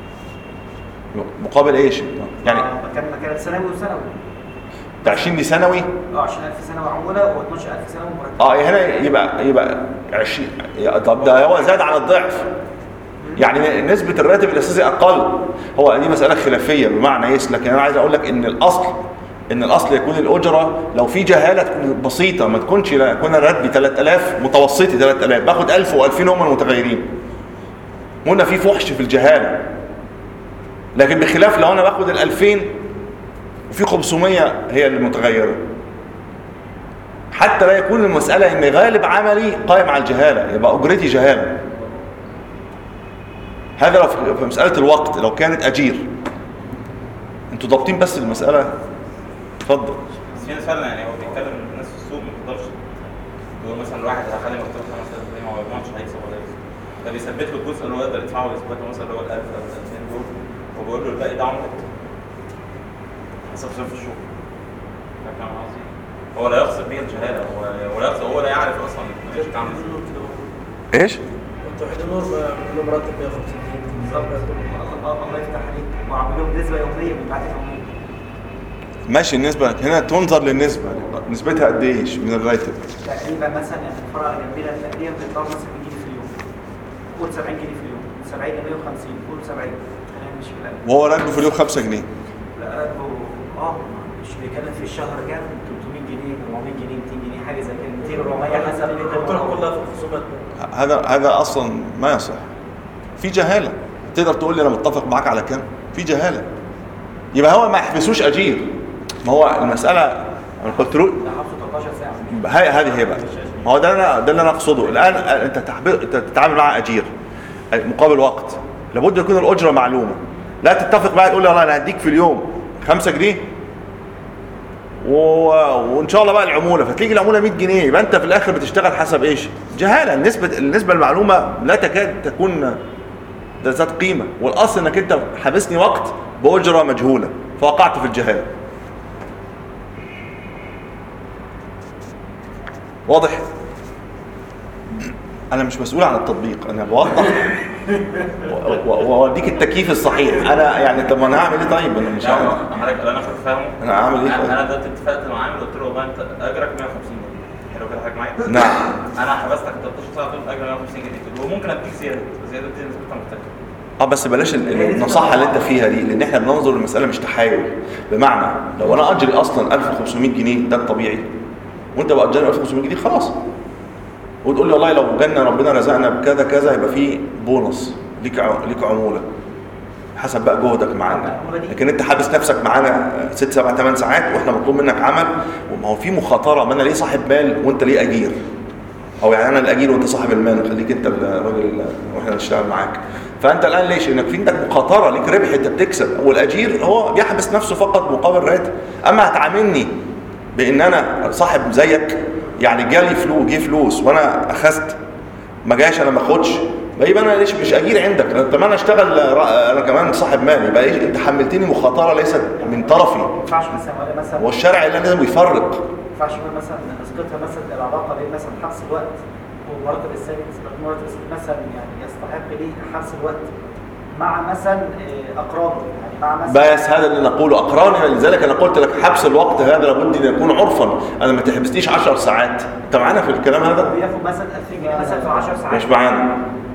مقابل ايش؟ يعني كان كانت ثانوي وثانوي. ده عشرين دي ثانوي؟ اه عشرين ألف ثانوي عموله و12 ألف ثانوي مرتب. اه هنا يبقى يبقى عشرين. طب ده هو زاد على الضعف، يعني نسبه الراتب الاساسي اقل. هو دي مساله خلافيه بمعنى ايه، لكن انا عايز اقول لك ان الاصل ان الاصل يكون الاجره لو في جهاله تكون بسيطه، ما تكونش لا يكون راتبي ثلاثة آلاف متوسطي ثلاثة آلاف باخد ألف وألفين هم المتغيرين، هنا في فحش في الجهاله. لكن بخلاف لو انا باخد الألفين وفي خمسمائة هي اللي متغيره، حتى لا يكون المساله ان غالب عملي قائم على الجهاله يبقى اجرتي جهاله. هذا لو في مساله الوقت لو كانت اجير. انتوا ضابطين بس المساله؟ اتفضل. بس في فعلا يعني هو بيتكلم الناس في السوق ما تقدرش تقول مثلا الواحد هيخلي مرتبه خمس آلاف جنيه ما هو ما هيكسب ولا يكسب، ده بيثبت له الجزء اللي هو يقدر يدفعه ويثبت له مثلا اللي هو ال ألف او ال ألفين دول، وبيقول له الباقي ده عمرك حسب ظروف الشغل. فاهم قصدي؟ هو لا يقصد بيه الجهاله، هو ولا يقصد، هو لا يعرف اصلا الشركه عامله ازاي. ايش؟ توحيد النور بيعمل له مرتب مئة وخمسين جنيه بالظبط. الله يفتح عليك، وعمل لهم نسبه يوميه من بعد العموله. ماشي. النسبه هنا تنظر للنسبه، نسبتها قد ايش من الراتب؟ تقريبا مثلا يعني الفرع اللي جنبنا تقريبا بيطلعوا مثلا مية جنيه في اليوم، قول سبعين جنيه في اليوم، سبعين ل مية وخمسين، قول سبعين، خلينا مش في الأقل. وهو راتبه في اليوم خمسة جنيه. لا راتبه اه مش بيتكلم في الشهر كام، ثلاثمائة جنيه، أربعمائة جنيه، مئتين جنيه، حاجه زي كده، مئتين أربعمائة حسب بتروح كلها في الخصومات. هذا هذا اصلا ما يصح، في جهاله. تقدر تقول لي انا متفق معاك على كام؟ في جهاله. يبقى هو ما يحبسوش اجير. ما هو المساله انا قلت له ده حبسه تلتاشر ساعه. هاي هذه هي بقى ما هو ده انا ده اللي انا اقصده. الان انت تتعامل مع اجير مقابل وقت، لابد يكون الاجره معلومه. لا تتفق معايا تقول لي والله انا هديك في اليوم خمسة جنيه و... وان شاء الله بقى العموله، فتيجي العموله مية جنيه، يبقى انت في الاخر بتشتغل حسب ايش؟ جهاله. النسبه النسبه المعلومه لا تكاد تكون ذات قيمه، والاصل انك انت حابسني وقت باجره مجهوله، فوقعت في الجهاله. واضح؟ انا مش مسؤول عن التطبيق، انا بوضح واوديك التكييف الصحيح. انا يعني طب انا هعمل ايه؟ طيب انا مش عارف حضرتك اللي انا كنت فاهمه، انا هعمل ايه؟ طيب انا دلوقتي اتفقت مع عامل قلت له والله انت اجرك مية وخمسين جنيه، حلو كده حضرتك معايا؟ نعم. انا حبستك تلتاشر ساعه تقول اجر مية وخمسين جنيه، وممكن اديك زياده، زياده دي نسبتها مختلفه. اه بس بلاش النصيحه اللي انت فيها دي، لان احنا بننظر للمساله مش تحايل. بمعنى لو انا اجري اصلا ألف وخمسمية جنيه ده الطبيعي، وانت بأجرني ألف وخمسمية جنيه خلاص، وتقول لي والله لو جالنا ربنا رزقنا بكذا كذا يبقى في بونص ليك ليك عموله حسب بقى جهدك معانا. لكن انت حابس نفسك معانا ست سبع ثمان ساعات واحنا مطلوب منك عمل، وما هو في مخاطره. ما انا ليه صاحب مال وانت ليه اجير؟ او يعني انا الاجير وانت صاحب المال، خليك انت الراجل واحنا نشتغل معاك. فانت الان ليش؟ انك في عندك مخاطره، ليك ربح انت بتكسب، والاجير هو بيحبس نفسه فقط مقابل راتب. اما هتعاملني بان انا صاحب زيك، يعني جالي فلوس جه فلوس وانا اخذت، ما جاش انا ما اخدش، يبقى انا ليش مش اجير عندك؟ طب انا اشتغل انا كمان صاحب مال، يبقى ايش؟ انت حملتني مخاطره ليست من طرفي. ما ينفعش مثلا ولا مثلا والشرع اللي لازم يفرق. ما ينفعش مثلا اسقطها مثلا العلاقه بين مثلا حبس الوقت والمرتب الثابت، المرتب الثابت مثلا يعني يستحق ليه حبس الوقت مع مثلا اقرانه، يعني مع مثلا بس هذا اللي نقوله اقراني. لذلك انا قلت لك حبس الوقت هذا لابد ان يكون عرفا. انا ما تحبسنيش عشر ساعات. انت معانا في الكلام هذا؟ بياخد مثلا ألفين جنيه مثلا في عشر ساعات. مش معانا.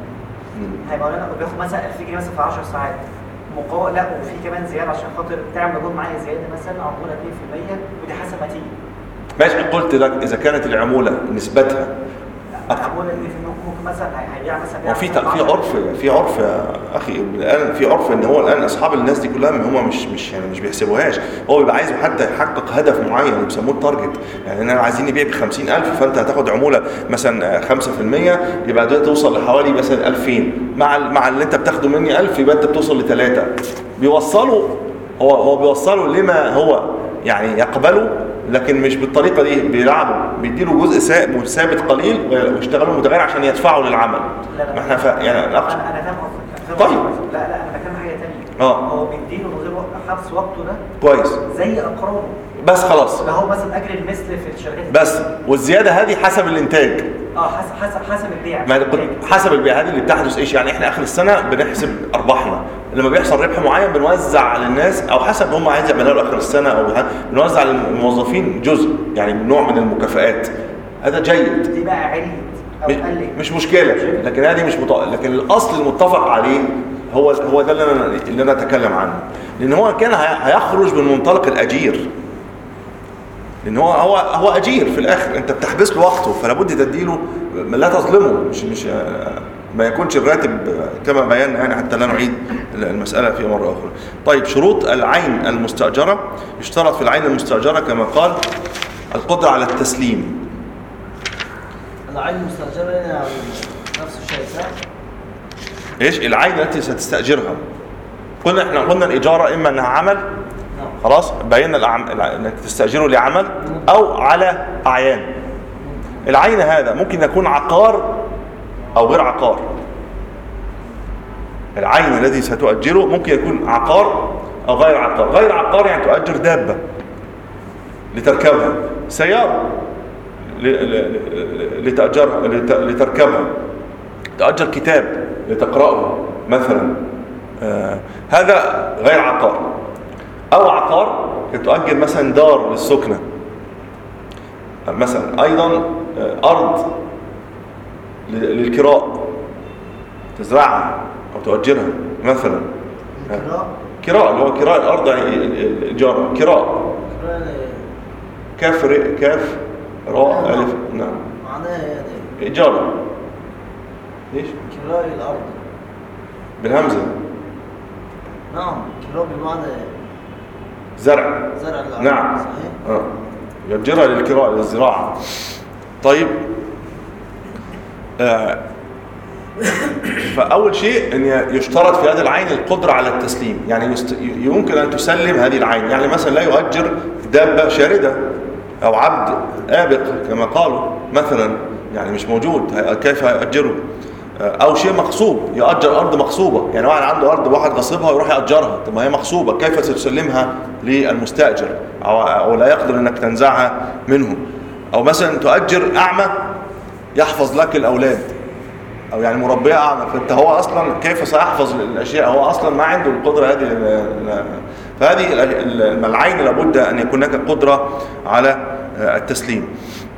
هيبقى لنا بياخد مثلا ألفين جنيه مثلا في عشر ساعات مقاول. لا وفي كمان زياده عشان خاطر تعمل مجهود معايا زياده مثلا عموله اتنين في المية، ودي حسب ما تيجي. ماشي، قلت لك اذا كانت العموله نسبتها العموله اللي في ممكن مثلا هيبيع مثلا في في عرف في عرف يا اخي الان، في عرف ان هو الان اصحاب الناس دي كلها هم مش مش يعني مش بيحسبوهاش. هو بيبقى عايز حتى يحقق هدف معين بيسموه التارجت. يعني انا عايزين نبيع ب خمسين ألف، فانت هتاخد عموله مثلا خمسة في المية، يبقى ده توصل لحوالي مثلا ألفين، مع مع اللي انت بتاخده مني ألف يبقى انت بتوصل لثلاثة. بيوصلوا هو هو بيوصلوا لما هو يعني يقبله، لكن مش بالطريقه دي. بيلعبوا بيديله جزء ثابت قليل ويشتغلوا متغير عشان يدفعوا للعمل. لا ما احنا ف... يعني انا انا فاهم قصدك. طيب لا لا انا بتكلم حاجه ثانيه. اه هو بيديله من غير حبس وقته ده كويس زي اقرانه بس خلاص. اللي هو مثلا اجر المثل في الشركات بس، والزياده هذه حسب الانتاج. اه حسب حسب حسب البيع. ما حسب البيع هذه اللي بتحدث ايش؟ يعني احنا اخر السنه بنحسب ارباحنا، لما بيحصل ربح معين بنوزع على الناس او حسب هم عايز يعملوا له اخر السنه، او بنوزع للموظفين جزء يعني نوع من المكافآت. هذا جيد. دي بقى علت او مش, قلت مش مشكله، لكن هذه مش مطابقه. لكن الاصل المتفق عليه هو هو ده اللي انا اللي انا اتكلم عنه، لان هو كان هيخرج من منطلق الاجير. لان هو هو هو اجير في الاخر، انت بتحبس له وقته، فلا بد تديله، لا تظلمه. مش مش ما يكونش الراتب كما بينا يعني، حتى لا نعيد المساله في مره اخرى. طيب، شروط العين المستاجره. يشترط في العين المستاجره كما قال القدره على التسليم. العين المستاجره يعني نفس الشيء صح؟ ايش العين التي ستستاجرها؟ قلنا احنا قلنا الاجاره اما انها عمل، خلاص بينا الأعم... انك تستاجره لعمل او على اعيان. العين هذا ممكن يكون عقار او غير عقار. العين الذي ستؤجره ممكن يكون عقار او غير عقار. غير عقار يعني تؤجر دابه لتركبها، سياره لتأجرها لتركبها، تأجر كتاب لتقرأه مثلا. آه هذا غير عقار. أو عقار تؤجر مثلا دار للسكنة مثلا. أيضا آه أرض للكراء تزرعها أو تؤجرها مثلا. كراء كراء اللي هو كراء الأرض يعني الإيجار. كراء كاف ر... كاف راء ألف. نعم معناها يعني إيجار. ليش؟ كراء الأرض بالهمزة. نعم، كراء بمعنى زرع. زرع الأرض. نعم. صحيح. آه. يؤجرها للكراء للزراعة. طيب، آه فأول شيء أن يشترط في هذه العين القدرة على التسليم، يعني يست... يمكن أن تسلم هذه العين، يعني مثلا لا يؤجر دابة شاردة أو عبد آبق كما قالوا مثلا، يعني مش موجود كيف يؤجره؟ أو شيء مغصوب، يؤجر أرض مغصوبة، يعني واحد عنده أرض واحد غصبها ويروح يأجرها، طب ما هي مغصوبة كيف ستسلمها للمستأجر أو... أو لا يقدر أنك تنزعها منه؟ أو مثلا تؤجر أعمى يحفظ لك الأولاد، أو يعني مربية أعمى، فأنت هو أصلا كيف سيحفظ الأشياء؟ هو أصلا ما عنده القدرة هذه. فهذه العين لابد أن يكون هناك قدرة على التسليم.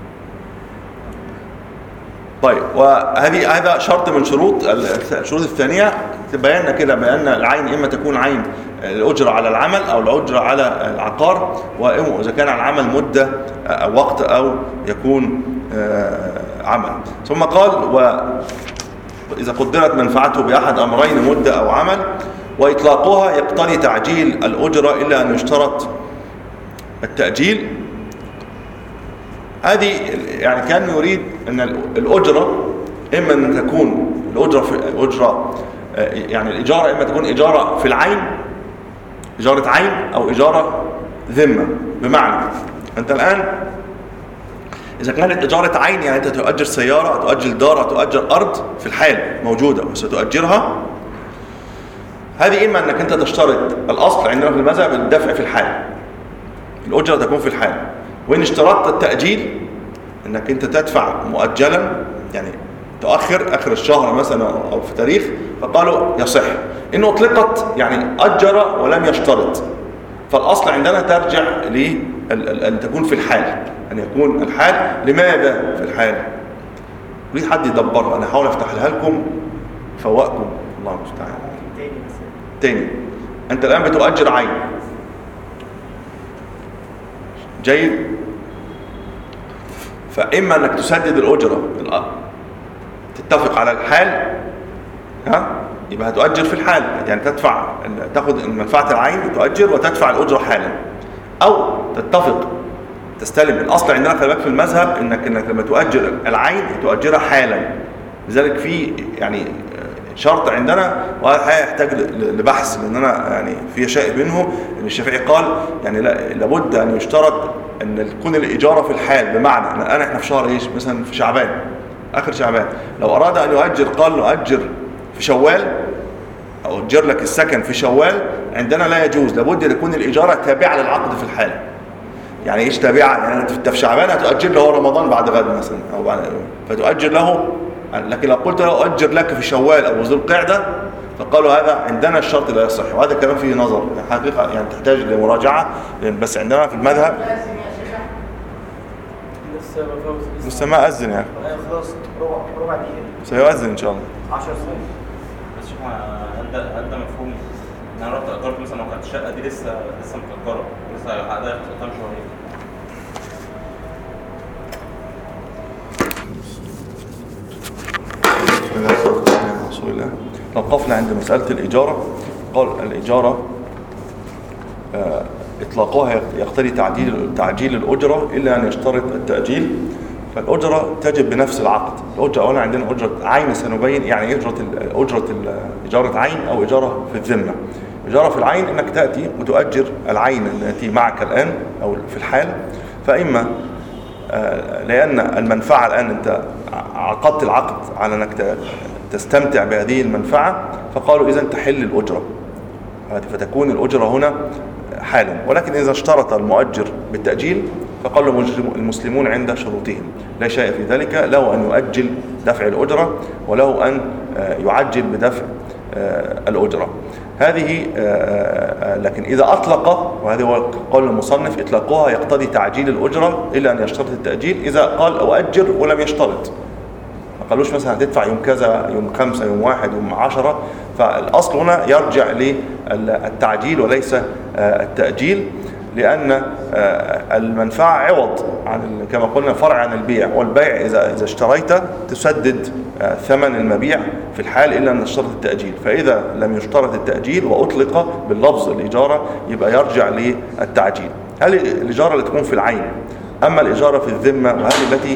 طيب، وهذه هذا شرط من شروط الشروط الثانية. تبينا كده بأن العين إما تكون عين الأجرة على العمل أو الأجرة على العقار، وإذا كان على العمل مدة أو وقت أو يكون عمل. ثم قال وإذا قدرت منفعته بأحد أمرين مدة أو عمل، وإطلاقها يقتضي تعجيل الأجرة إلا أن يشترط التأجيل. هذه يعني كان يريد أن الأجرة إما أن تكون الأجرة في أجرة يعني الإجارة إما تكون إجارة في العين، إجارة عين، أو إجارة ذمة. بمعنى أنت الآن إذا كانت إجارة عين يعني أنت تؤجر سيارة، تؤجر دار، تؤجر أرض في الحال موجودة وستؤجرها، هذه إما أنك أنت تشترط، الأصل عندنا في المذهب الدفع في الحال، الأجرة تكون في الحال. وإن اشترطت التأجيل أنك أنت تدفع مؤجلا، يعني تؤخر آخر الشهر مثلا أو في تاريخ، فقالوا يصح. إنه أطلقت يعني أجر ولم يشترط، فالأصل عندنا ترجع لأن تكون في الحال، أن يكون الحال. لماذا في الحال؟ أريد حد يدبرها، أنا أحاول أفتحها لكم فوقكم الله المستعان. تاني، أنت الآن بتؤجر عين، جيد، فإما أنك تسدد الأجرة تتفق على الحال، ها يبقى هتؤجر في الحال، يعني تدفع تاخذ منفعة العين تؤجر وتدفع الأجرة حالا، أو تتفق تستلم. الأصل عندنا خلي بالك في المذهب إنك إنك لما تؤجر العين تؤجرها حالا، لذلك في يعني شرط عندنا، وهذا الحقيقة يحتاج لبحث، لأن أنا يعني في شيء منه إن الشافعي قال يعني لابد أن يشترط أن تكون الإجارة في الحال. بمعنى أن الآن إحنا في شهر إيش مثلا في شعبان، آخر شعبان، لو أراد أن يؤجر قال نؤجر في شوال أو أجر لك السكن في شوال، عندنا لا يجوز، لابد أن تكون الإجارة تابعة للعقد في الحال. يعني إيش تابعة؟ يعني أنت في شعبان هتؤجر له رمضان بعد غد مثلا أو بعد، فتؤجر له. لكن لو قلت له أؤجر لك في شوال أو ذو القعدة، فقالوا هذا عندنا الشرط لا يصح، وهذا كلام فيه نظر حقيقة يعني تحتاج لمراجعة، بس عندنا في المذهب لسه ما أذن يعني خلاص ربع ربع دقيقة سيؤذن إن شاء الله عشر ثواني. بس شوف هل ده مفهوم ان انا رحت اجرت مثلا لو كانت الشقه دي لسه لسه متأجرة لسه عقدها قدام شهرين؟ رسول الله توقفنا عند مسألة الإجارة. قال الإجارة آه إطلاقها يقتضي تعديل تعجيل الأجرة إلا أن يشترط التأجيل. فالأجرة تجب بنفس العقد. الأجرة أولا عندنا أجرة عين، سنبين يعني أجرة أجرة إجارة عين أو إجارة في الذمة. إجارة في العين إنك تأتي وتؤجر العين التي معك الآن أو في الحال، فإما آه لأن المنفعة الآن أنت عقدت العقد على أنك تستمتع بهذه المنفعة، فقالوا إذا تحل الأجرة، فتكون الأجرة هنا حالا. ولكن إذا اشترط المؤجر بالتأجيل فقالوا المسلمون عند شروطهم لا شيء في ذلك، له أن يؤجل دفع الأجرة وله أن يعجل بدفع الأجرة هذه. لكن إذا أطلق، وهذا هو قول المصنف، إطلاقها يقتضي تعجيل الأجرة إلا أن يشترط التأجيل. إذا قال أؤجر ولم يشترط، ما قالوش مثلا هتدفع يوم كذا، يوم خمسة، يوم واحد، يوم عشرة، فالأصل هنا يرجع للتعجيل وليس التأجيل، لأن المنفعة عوض عن كما قلنا فرع عن البيع، والبيع إذا إذا اشتريت تسدد ثمن المبيع في الحال إلا أن يشترط التأجيل. فإذا لم يشترط التأجيل وأطلق باللفظ الإجارة يبقى يرجع للتعجيل. هل الإجارة اللي تكون في العين، أما الإجارة في الذمة وهذه التي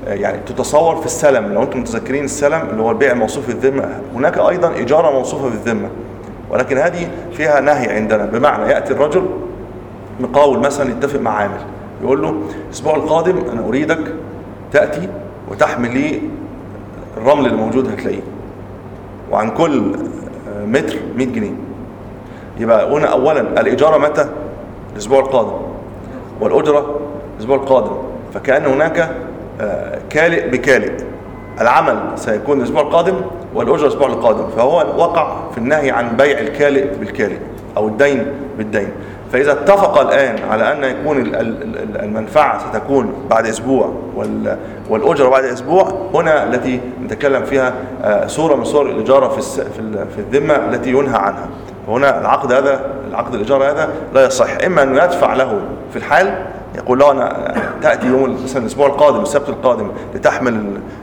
يعني تتصور في السلم، لو انتم متذكرين السلم اللي هو البيع الموصوف في الذمة، هناك ايضا اجارة موصوفة في الذمة، ولكن هذه فيها نهي عندنا. بمعنى يأتي الرجل مقاول مثلا يتفق مع عامل يقول له الاسبوع القادم انا اريدك تأتي وتحمل لي الرمل اللي موجود هتلاقيه، وعن كل متر مئة جنيه. يبقى هنا اولا الاجارة متى؟ الاسبوع القادم، والاجرة الاسبوع القادم، فكأن هناك كالئ بكالئ، العمل سيكون الاسبوع القادم والاجرة الاسبوع القادم، فهو وقع في النهي عن بيع الكالئ بالكالئ او الدين بالدين. فإذا اتفق الآن على أن يكون المنفعة ستكون بعد أسبوع والأجرة بعد أسبوع، هنا التي نتكلم فيها صورة من صور الإجارة في في الذمة التي ينهى عنها. هنا العقد هذا، العقد الإجارة هذا لا يصح، إما أنه يدفع له في الحال، يقول له أنا تأتي يوم مثلا الأسبوع القادم السبت القادم لتحمل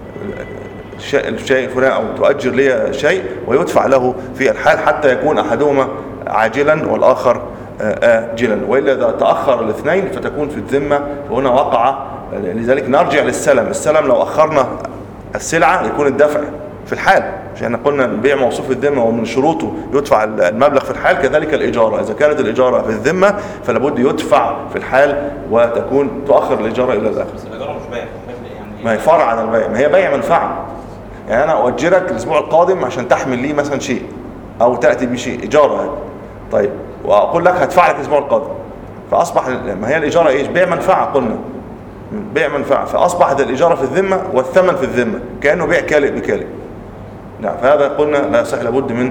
الشيء الفلاني أو تؤجر لي شيء، ويدفع له في الحال حتى يكون أحدهما عاجلا والآخر آجلا، وإلا إذا تأخر الاثنين فتكون في الذمة، وهنا وقع. لذلك نرجع للسلم. السلم لو أخرنا السلعة يكون الدفع في الحال، مش احنا قلنا البيع موصوف في الذمة ومن شروطه يدفع المبلغ في الحال، كذلك الإجارة إذا كانت الإجارة في الذمة فلابد يدفع في الحال وتكون تؤخر الإجارة إلى الآخر. بس الإجارة مش بيع يعني، ما هي فرع عن البيع، ما هي بيع منفعة. يعني أنا أؤجرك الأسبوع القادم عشان تحمل لي مثلا شيء أو تأتي بشيء، إجارة هذه. طيب واقول لك هدفع لك الاسبوع القادم، فاصبح ما هي الاجاره ايش؟ بيع منفعه، قلنا بيع منفعه، فاصبحت الاجاره في الذمه والثمن في الذمه، كانه بيع كالئ بكالئ. نعم، فهذا قلنا لا يصح، لابد من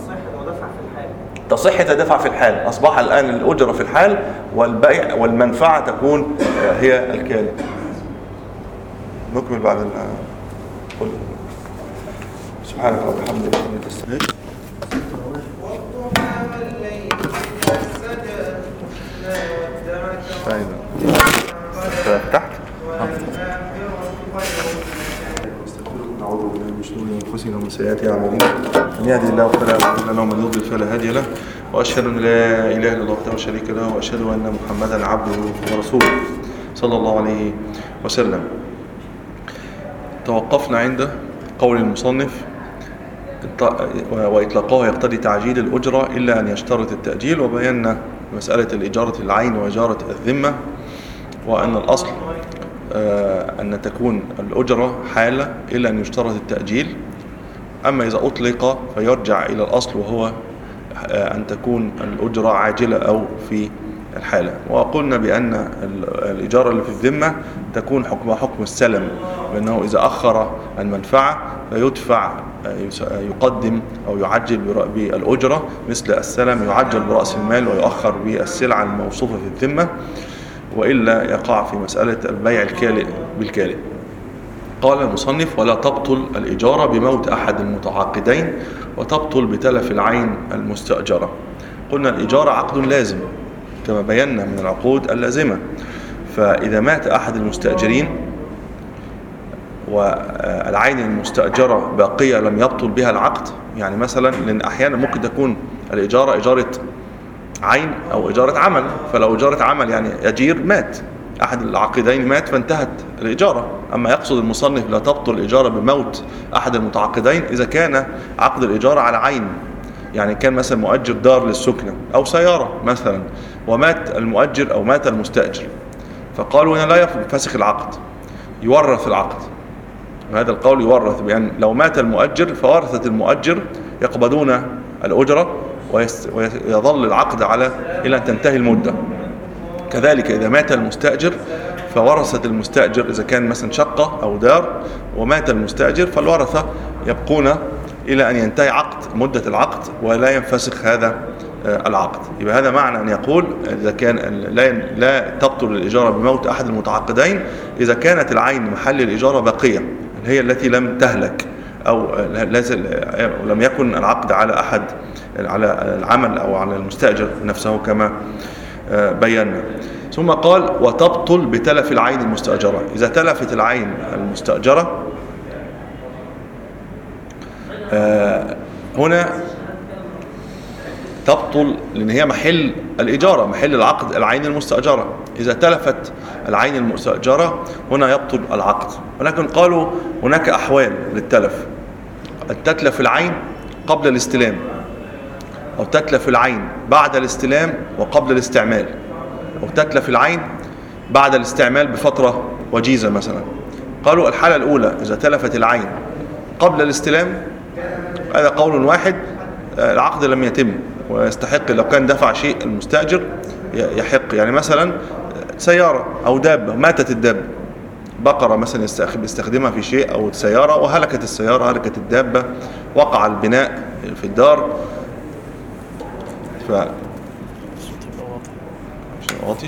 تصح تدفع في الحال. اصبح الان الاجره في الحال والبيع والمنفعه تكون هي الكالئ. نكمل بعد قل سبحانك وبحمدك نستغفرك. فايدة تحت نعوذ بالله من شرور انفسنا ومن سيئات اعمالنا، من يهده الله فلا مضل له ومن يضلل فلا هادي له، واشهد ان لا اله الا الله وحده لا شريك له، واشهد ان محمدا عبده ورسوله صلى الله عليه وسلم. توقفنا عند قول المصنف وإطلاقه يقتضي تعجيل الأجرة إلا أن يشترط التأجيل، وبينا مسألة الإجارة العين وإجارة الذمة، وأن الأصل أن تكون الأجرة حالة إلا أن يشترط التأجيل. أما إذا أطلق فيرجع إلى الأصل وهو أن تكون الأجرة عاجلة أو في الحالة. وقلنا بأن الإجارة اللي في الذمة تكون حكمها حكم السلم، بأنه إذا أخر المنفعة فيدفع يقدم أو يعجل بالأجرة، مثل السلم يعجل برأس المال ويؤخر بالسلعة الموصوفة في الذمة، وإلا يقع في مسألة البيع الكالئ بالكالئ. قال المصنف ولا تبطل الإجارة بموت أحد المتعاقدين، وتبطل بتلف العين المستأجرة. قلنا الإجارة عقد لازم كما بينا من العقود اللازمة، فإذا مات أحد المستأجرين والعين المستأجرة باقية لم يبطل بها العقد، يعني مثلا لأن أحيانا ممكن تكون الإجارة إجارة عين أو إجارة عمل، فلو إجارة عمل يعني أجير مات أحد العاقدين مات فانتهت الإجارة. أما يقصد المصنف لا تبطل الإجارة بموت أحد المتعاقدين إذا كان عقد الإجارة على عين، يعني كان مثلا مؤجر دار للسكنة أو سيارة مثلا ومات المؤجر أو مات المستأجر، فقالوا هنا لا يفسخ العقد، يورث العقد. وهذا القول يورث، بأن لو مات المؤجر فورثة المؤجر يقبضون الأجرة ويظل العقد على إلى أن تنتهي المدة. كذلك إذا مات المستأجر فورثة المستأجر إذا كان مثلا شقة أو دار ومات المستأجر فالورثة يبقون إلى أن ينتهي عقد مدة العقد ولا ينفسخ هذا العقد. يبقى هذا معنى أن يقول إذا كان لا لا تبطل الإجارة بموت أحد المتعاقدين إذا كانت العين محل الإجارة باقية، هي التي لم تهلك أو لم يكن العقد على أحد على العمل أو على المستأجر نفسه كما بينا. ثم قال وتبطل بتلف العين المستأجرة. إذا تلفت العين المستأجرة هنا تبطل لأن هي محل الإجارة، محل العقد العين المستأجرة. إذا تلفت العين المستأجرة هنا يبطل العقد. ولكن قالوا هناك أحوال للتلف: التتلف العين قبل الاستلام، أو تتلف العين بعد الاستلام وقبل الاستعمال، أو تتلف العين بعد الاستعمال بفترة وجيزة مثلا. قالوا الحالة الأولى إذا تلفت العين قبل الاستلام هذا قول واحد، العقد لم يتم ويستحق لو كان دفع شيء المستأجر يحق. يعني مثلا سيارة أو دابة، ماتت الدابة، بقرة مثلا يستخدمها في شيء أو سيارة وهلكت السيارة، هلكت الدابة، وقع البناء في الدار. ف واطي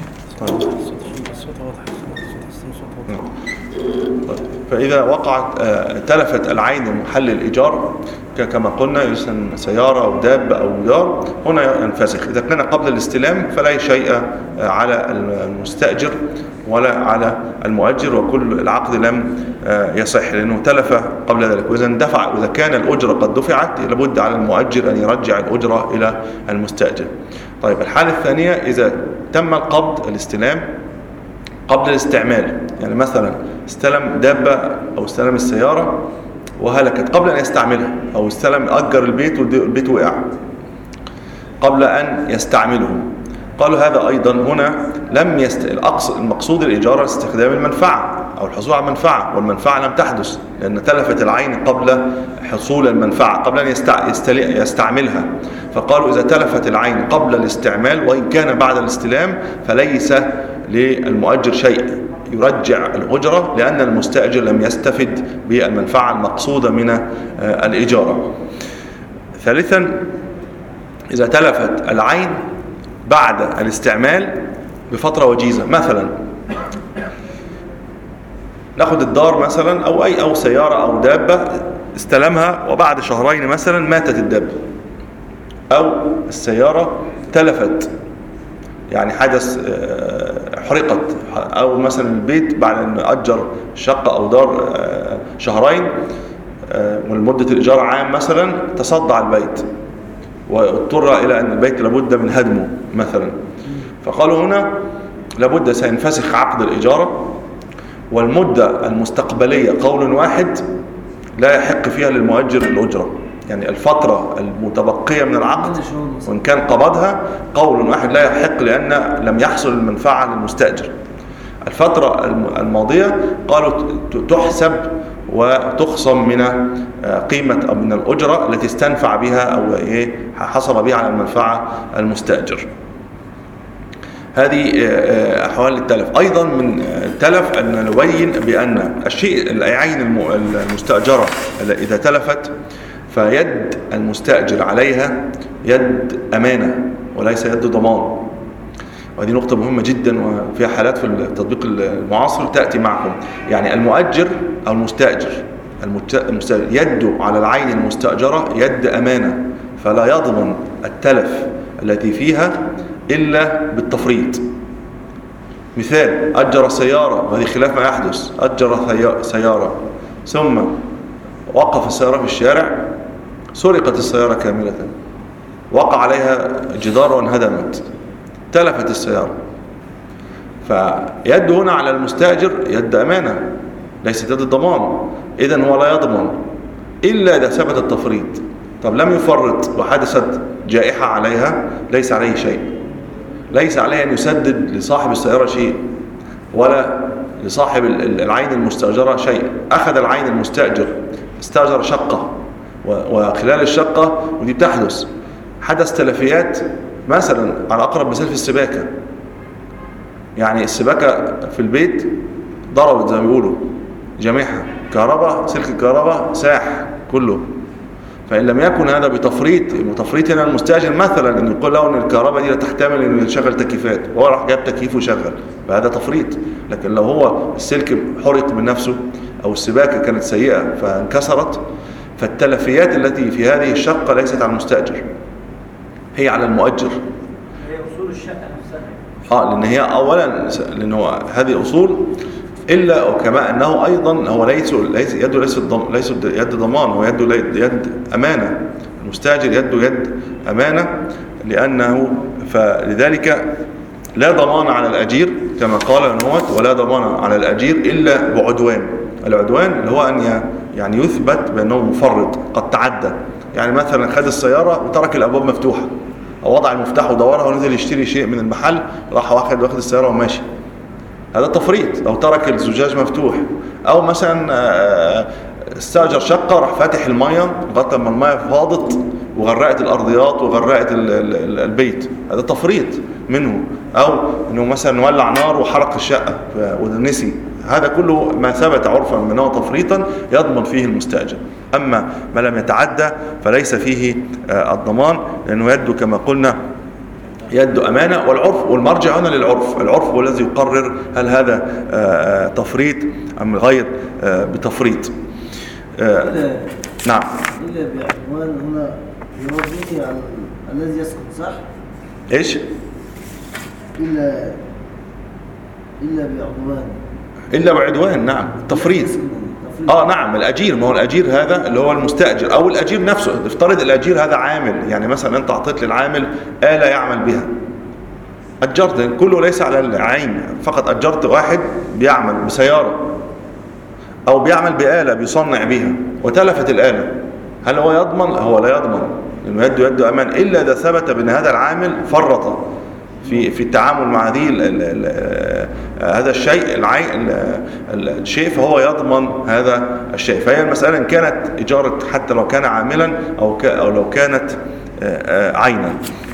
فإذا وقعت تلفت العين محل الإيجار كما قلنا يسمى سيارة أو دابة أو دار، هنا ينفسخ. إذا كان قبل الاستلام فلا شيء على المستأجر ولا على المؤجر، وكل العقد لم يصح لأنه تلف قبل ذلك. وإذا دفع وإذا كان الأجرة قد دفعت لابد على المؤجر أن يرجع الأجرة إلى المستأجر. طيب الحالة الثانية إذا تم القبض الاستلام قبل الاستعمال، يعني مثلا استلم دابة أو استلم السيارة وهلكت قبل أن يستعملها، أو استلم أجر البيت والبيت وقع قبل أن يستعمله. قالوا هذا أيضا هنا لم يست... المقصود الإيجار استخدام المنفعة أو الحصول على المنفعة، والمنفعة لم تحدث لأن تلفت العين قبل حصول المنفعة، قبل أن يستع... يستل... يستعملها. فقالوا إذا تلفت العين قبل الاستعمال وإن كان بعد الاستلام فليس للمؤجر شيء، يرجع الأجرة لأن المستأجر لم يستفد بالمنفعة المقصودة من الإجارة. ثالثا إذا تلفت العين بعد الاستعمال بفترة وجيزة، مثلا ناخد الدار مثلا أو أي أو سيارة أو دابة استلمها وبعد شهرين مثلا ماتت الدابة، أو السيارة تلفت يعني حدث حرقت، أو مثلا البيت بعد أن أجر شقة أو دار شهرين ولمدة الإيجار عام مثلا تصدع البيت واضطر إلى أن البيت لابد من هدمه مثلا. فقالوا هنا لابد سينفسخ عقد الإجارة، والمدة المستقبلية قول واحد لا يحق فيها للمؤجر الأجرة، يعني الفترة المتبقية من العقد وإن كان قبضها قول واحد لا يحق لأن لم يحصل المنفعة للمستأجر. الفترة الماضية قالوا تحسب وتخصم من قيمة أو من الأجرة التي استنفع بها أو حصل بها على المنفعة المستأجر. هذه أحوال التلف. أيضا من التلف أن نبين بأن الشيء العين المستأجرة إذا تلفت فيد المستأجر عليها يد أمانة وليس يد ضمان، وهذه نقطة مهمة جدا وفيها حالات في التطبيق المعاصر تأتي معكم. يعني المؤجر أو المستأجر المستأجر يده على العين المستأجرة يد أمانة، فلا يضمن التلف التي فيها إلا بالتفريط. مثال: أجر سيارة، وهذه خلاف ما يحدث، أجر سيارة ثم وقف السيارة في الشارع، سرقت السيارة كاملة، وقع عليها جدار وانهدمت، تلفت السيارة، فيد هنا على المستأجر يد أمانة ليست يد الضمان، إذن هو لا يضمن إلا إذا ثبت التفريط. طب لم يفرط وحدثت جائحة عليها ليس عليه شيء، ليس عليه أن يسدد لصاحب السيارة شيء ولا لصاحب العين المستأجرة شيء. أخذ العين المستأجر استأجر شقة وخلال الشقة ودي بتحدث حدث تلفيات، مثلا على أقرب مثال في السباكة، يعني السباكة في البيت ضربت زي ما بيقولوا جميعها، كهرباء سلك الكهرباء ساح كله، فإن لم يكن هذا بتفريط متفريط هنا المستأجر مثلا أن يقول له أن الكهرباء دي لا تحتمل أن يشغل تكييفات وهو راح جاب تكييف وشغل، فهذا تفريط. لكن لو هو السلك حرق من نفسه أو السباكة كانت سيئة فانكسرت، فالتلفيات التي في هذه الشقة ليست على المستأجر، هي على المؤجر. هي أصول الشقة نفسها. آه لأن هي أولا لأنه هذه أصول، إلا وكما أنه أيضا هو ليس ليس يده ليس ليس يد ضمان، هو يده يد أمانة، المستأجر يده يد أمانة، لأنه فلذلك لا ضمان على الأجير كما قال نوت ولا ضمان على الأجير إلا بعدوان. العدوان اللي هو أن يعني يثبت بأنه مفرط قد تعدى، يعني مثلا خد السيارة وترك الأبواب مفتوحة، أو وضع المفتاح ودورها ونزل يشتري شيء من المحل، راح واخد واخد السيارة وماشي، هذا تفريط. أو ترك الزجاج مفتوح، أو مثلا استأجر شقة راح فاتح المية لغاية لما المية فاضت وغرقت الأرضيات وغرقت البيت، هذا تفريط منه. أو أنه مثلا ولع نار وحرق الشقة ونسي، هذا كله ما ثبت عرفا منه تفريطا يضمن فيه المستأجر. أما ما لم يتعدى فليس فيه الضمان، لأنه يد كما قلنا يد أمانة. والعرف والمرجع هنا للعرف، العرف هو الذي يقرر هل هذا تفريط أم غير بتفريط. إلا نعم. إلا بعنوان هنا يراد على الذي يسكن، صح؟ إيش؟ إلا إلا بعدوان. إلا بعدوان، نعم، تفريط. اه نعم، الاجير، ما هو الاجير هذا اللي هو المستاجر او الاجير نفسه. افترض الاجير هذا عامل، يعني مثلا انت اعطيت للعامل آلة يعمل بها، اجرت، كله ليس على العين فقط، اجرت واحد بيعمل بسيارة او بيعمل بآلة بيصنع بها وتلفت الآلة، هل هو يضمن؟ هو لا يضمن، لانه يده يده امان الا اذا ثبت بان هذا العامل فرط في في التعامل مع هذه هذا الشيء العين الشيء، فهو يضمن هذا الشيء. فهي المسألة إن كانت إجارة حتى لو كان عاملا أو أو لو كانت عينا.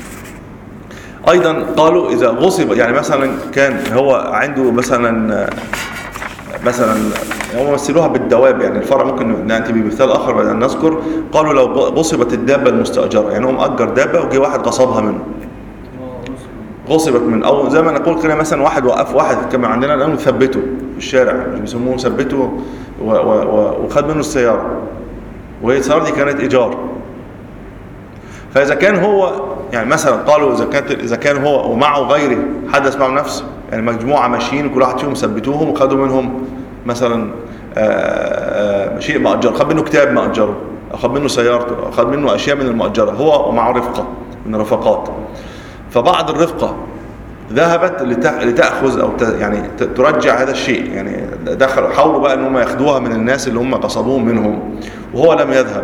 أيضا قالوا إذا غصب، يعني مثلا كان هو عنده مثلا مثلا هم مثلوها بالدواب، يعني الفرع ممكن نأتي بمثال آخر بعد أن نذكر. قالوا لو غصبت الدابة المستأجرة، يعني هو مأجر دابة وجي واحد غصبها منه، غصبت من، او زي ما نقول كده مثلا واحد وقف واحد كما عندنا الان وثبته في الشارع، بيسموه ثبته وخد منه السياره، وهي السياره دي كانت ايجار. فاذا كان هو يعني مثلا قالوا اذا كانت اذا كان هو ومعه غيره حدث معه نفسه، يعني مجموعه ماشيين كل واحد فيهم ثبتوهم وخدوا منهم مثلا آآ آآ شيء مأجر، خد منه كتاب مأجره، او خد منه سيارته، او خد منه اشياء من المأجره، هو ومعه رفقه من رفقات. فبعض الرفقة ذهبت لتأخذ أو يعني ترجع هذا الشيء، يعني دخلوا حاولوا بقى أنهم يأخذوها من الناس اللي هم قصدوهم منهم، وهو لم يذهب.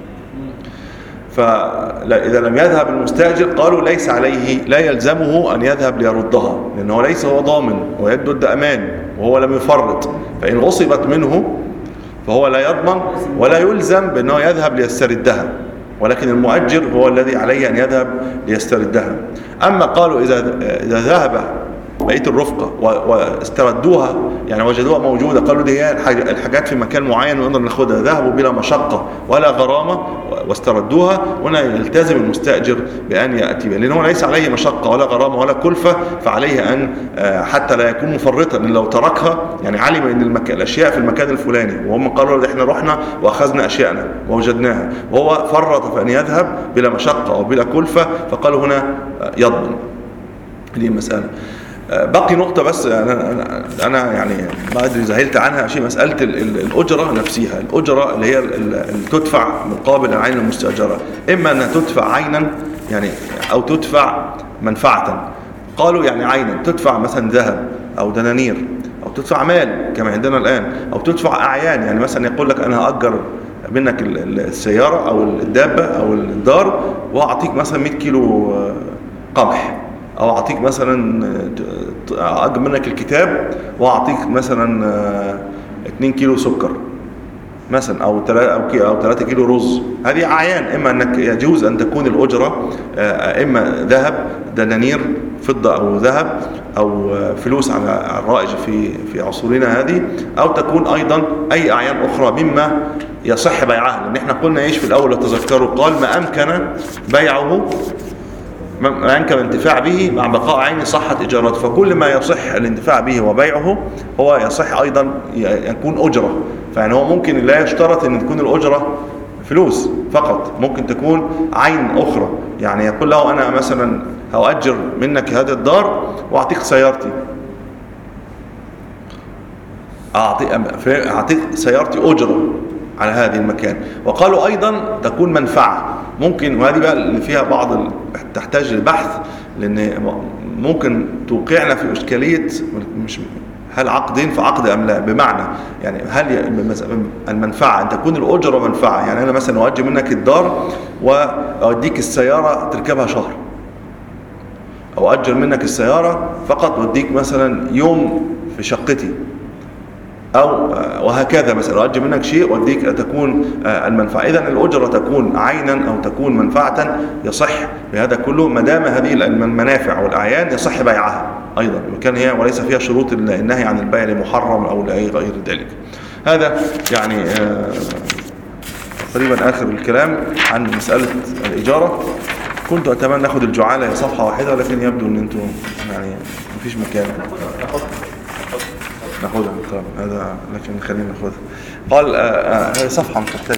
فإذا لم يذهب المستأجر قالوا ليس عليه، لا يلزمه أن يذهب ليردها، لأنه ليس هو ضامن ويده يد أمان وهو لم يفرط. فإن غصبت منه فهو لا يضمن ولا يلزم بأنه يذهب ليستردها، ولكن المؤجر هو الذي عليه أن يذهب ليستردها. أما قالوا إذا إذا ذهب بقية الرفقة واستردوها، يعني وجدوها موجودة، قالوا دي هي الحاجات في مكان معين ونقدر ناخدها، ذهبوا بلا مشقة ولا غرامة واستردوها، هنا يلتزم المستأجر بأن يأتي بها، لأنه ليس عليه مشقة ولا غرامة ولا كلفة، فعليه أن حتى لا يكون مفرطا، لأن لو تركها يعني علم أن المكان الأشياء في المكان الفلاني، وهم قالوا إحنا رحنا وأخذنا أشياءنا ووجدناها، وهو فرط فأن يذهب بلا مشقة أو بلا كلفة، فقالوا هنا يضمن. دي مسألة. باقي نقطة بس أنا, أنا يعني ما أدري زهلت عنها شيء، مسألة الأجرة نفسها. الأجرة اللي هي اللي تدفع مقابل العين المستأجرة، إما أنها تدفع عينا يعني أو تدفع منفعة. قالوا يعني عينا تدفع مثلا ذهب أو دنانير، أو تدفع مال كما عندنا الآن، أو تدفع أعيان، يعني مثلا يقول لك أنا هأجر منك السيارة أو الدابة أو الدار وأعطيك مثلا مئة كيلو قمح، او اعطيك مثلا اجيب منك الكتاب واعطيك مثلا اتنين كيلو سكر مثلا، او او ثلاثة كيلو رز. هذه اعيان، اما انك يجوز ان تكون الاجره اما ذهب دنانير فضه او ذهب او فلوس على الرائج في في عصورنا هذه، او تكون ايضا اي اعيان اخرى مما يصح بيعها، لان احنا قلنا ايش في الاول لو تذكروا، قال ما امكن بيعه ما يمكن الانتفاع به مع بقاء عين صحة إجارته. فكل ما يصح الانتفاع به وبيعه هو يصح أيضا يكون أجرة. فيعني هو ممكن لا يشترط أن تكون الأجرة فلوس فقط، ممكن تكون عين أخرى، يعني يقول له أنا مثلا هأجر منك هذا الدار وأعطيك سيارتي، أعطيك سيارتي أجرة على هذه المكان. وقالوا أيضا تكون منفعة، ممكن، وهذه بقى اللي فيها بعض تحتاج للبحث، لأن ممكن توقعنا في إشكالية مش هل عقدين في عقد أم لا. بمعنى يعني هل المنفعة أن تكون الأجرة منفعة، يعني أنا مثلا أؤجر منك الدار وأوديك السيارة تركبها شهر، أو أجر منك السيارة فقط وأديك مثلا يوم في شقتي، أو وهكذا مثلا أجر منك شيء وأديك تكون المنفعة. إذن الأجرة تكون عينا أو تكون منفعة يصح بهذا كله ما دام هذه المنافع والأعيان يصح بيعها أيضا، وكان هي وليس فيها شروط النهي عن البيع لمحرم أو لأي غير ذلك. هذا يعني تقريبا آخر الكلام عن مسألة الإجارة. كنت أتمنى ناخد الجعالة صفحة واحدة، لكن يبدو أن أنتم يعني مفيش مكان ناخدها. طيب هذا لكن خلينا ناخدها. قال هذه صفحة مش تحتاج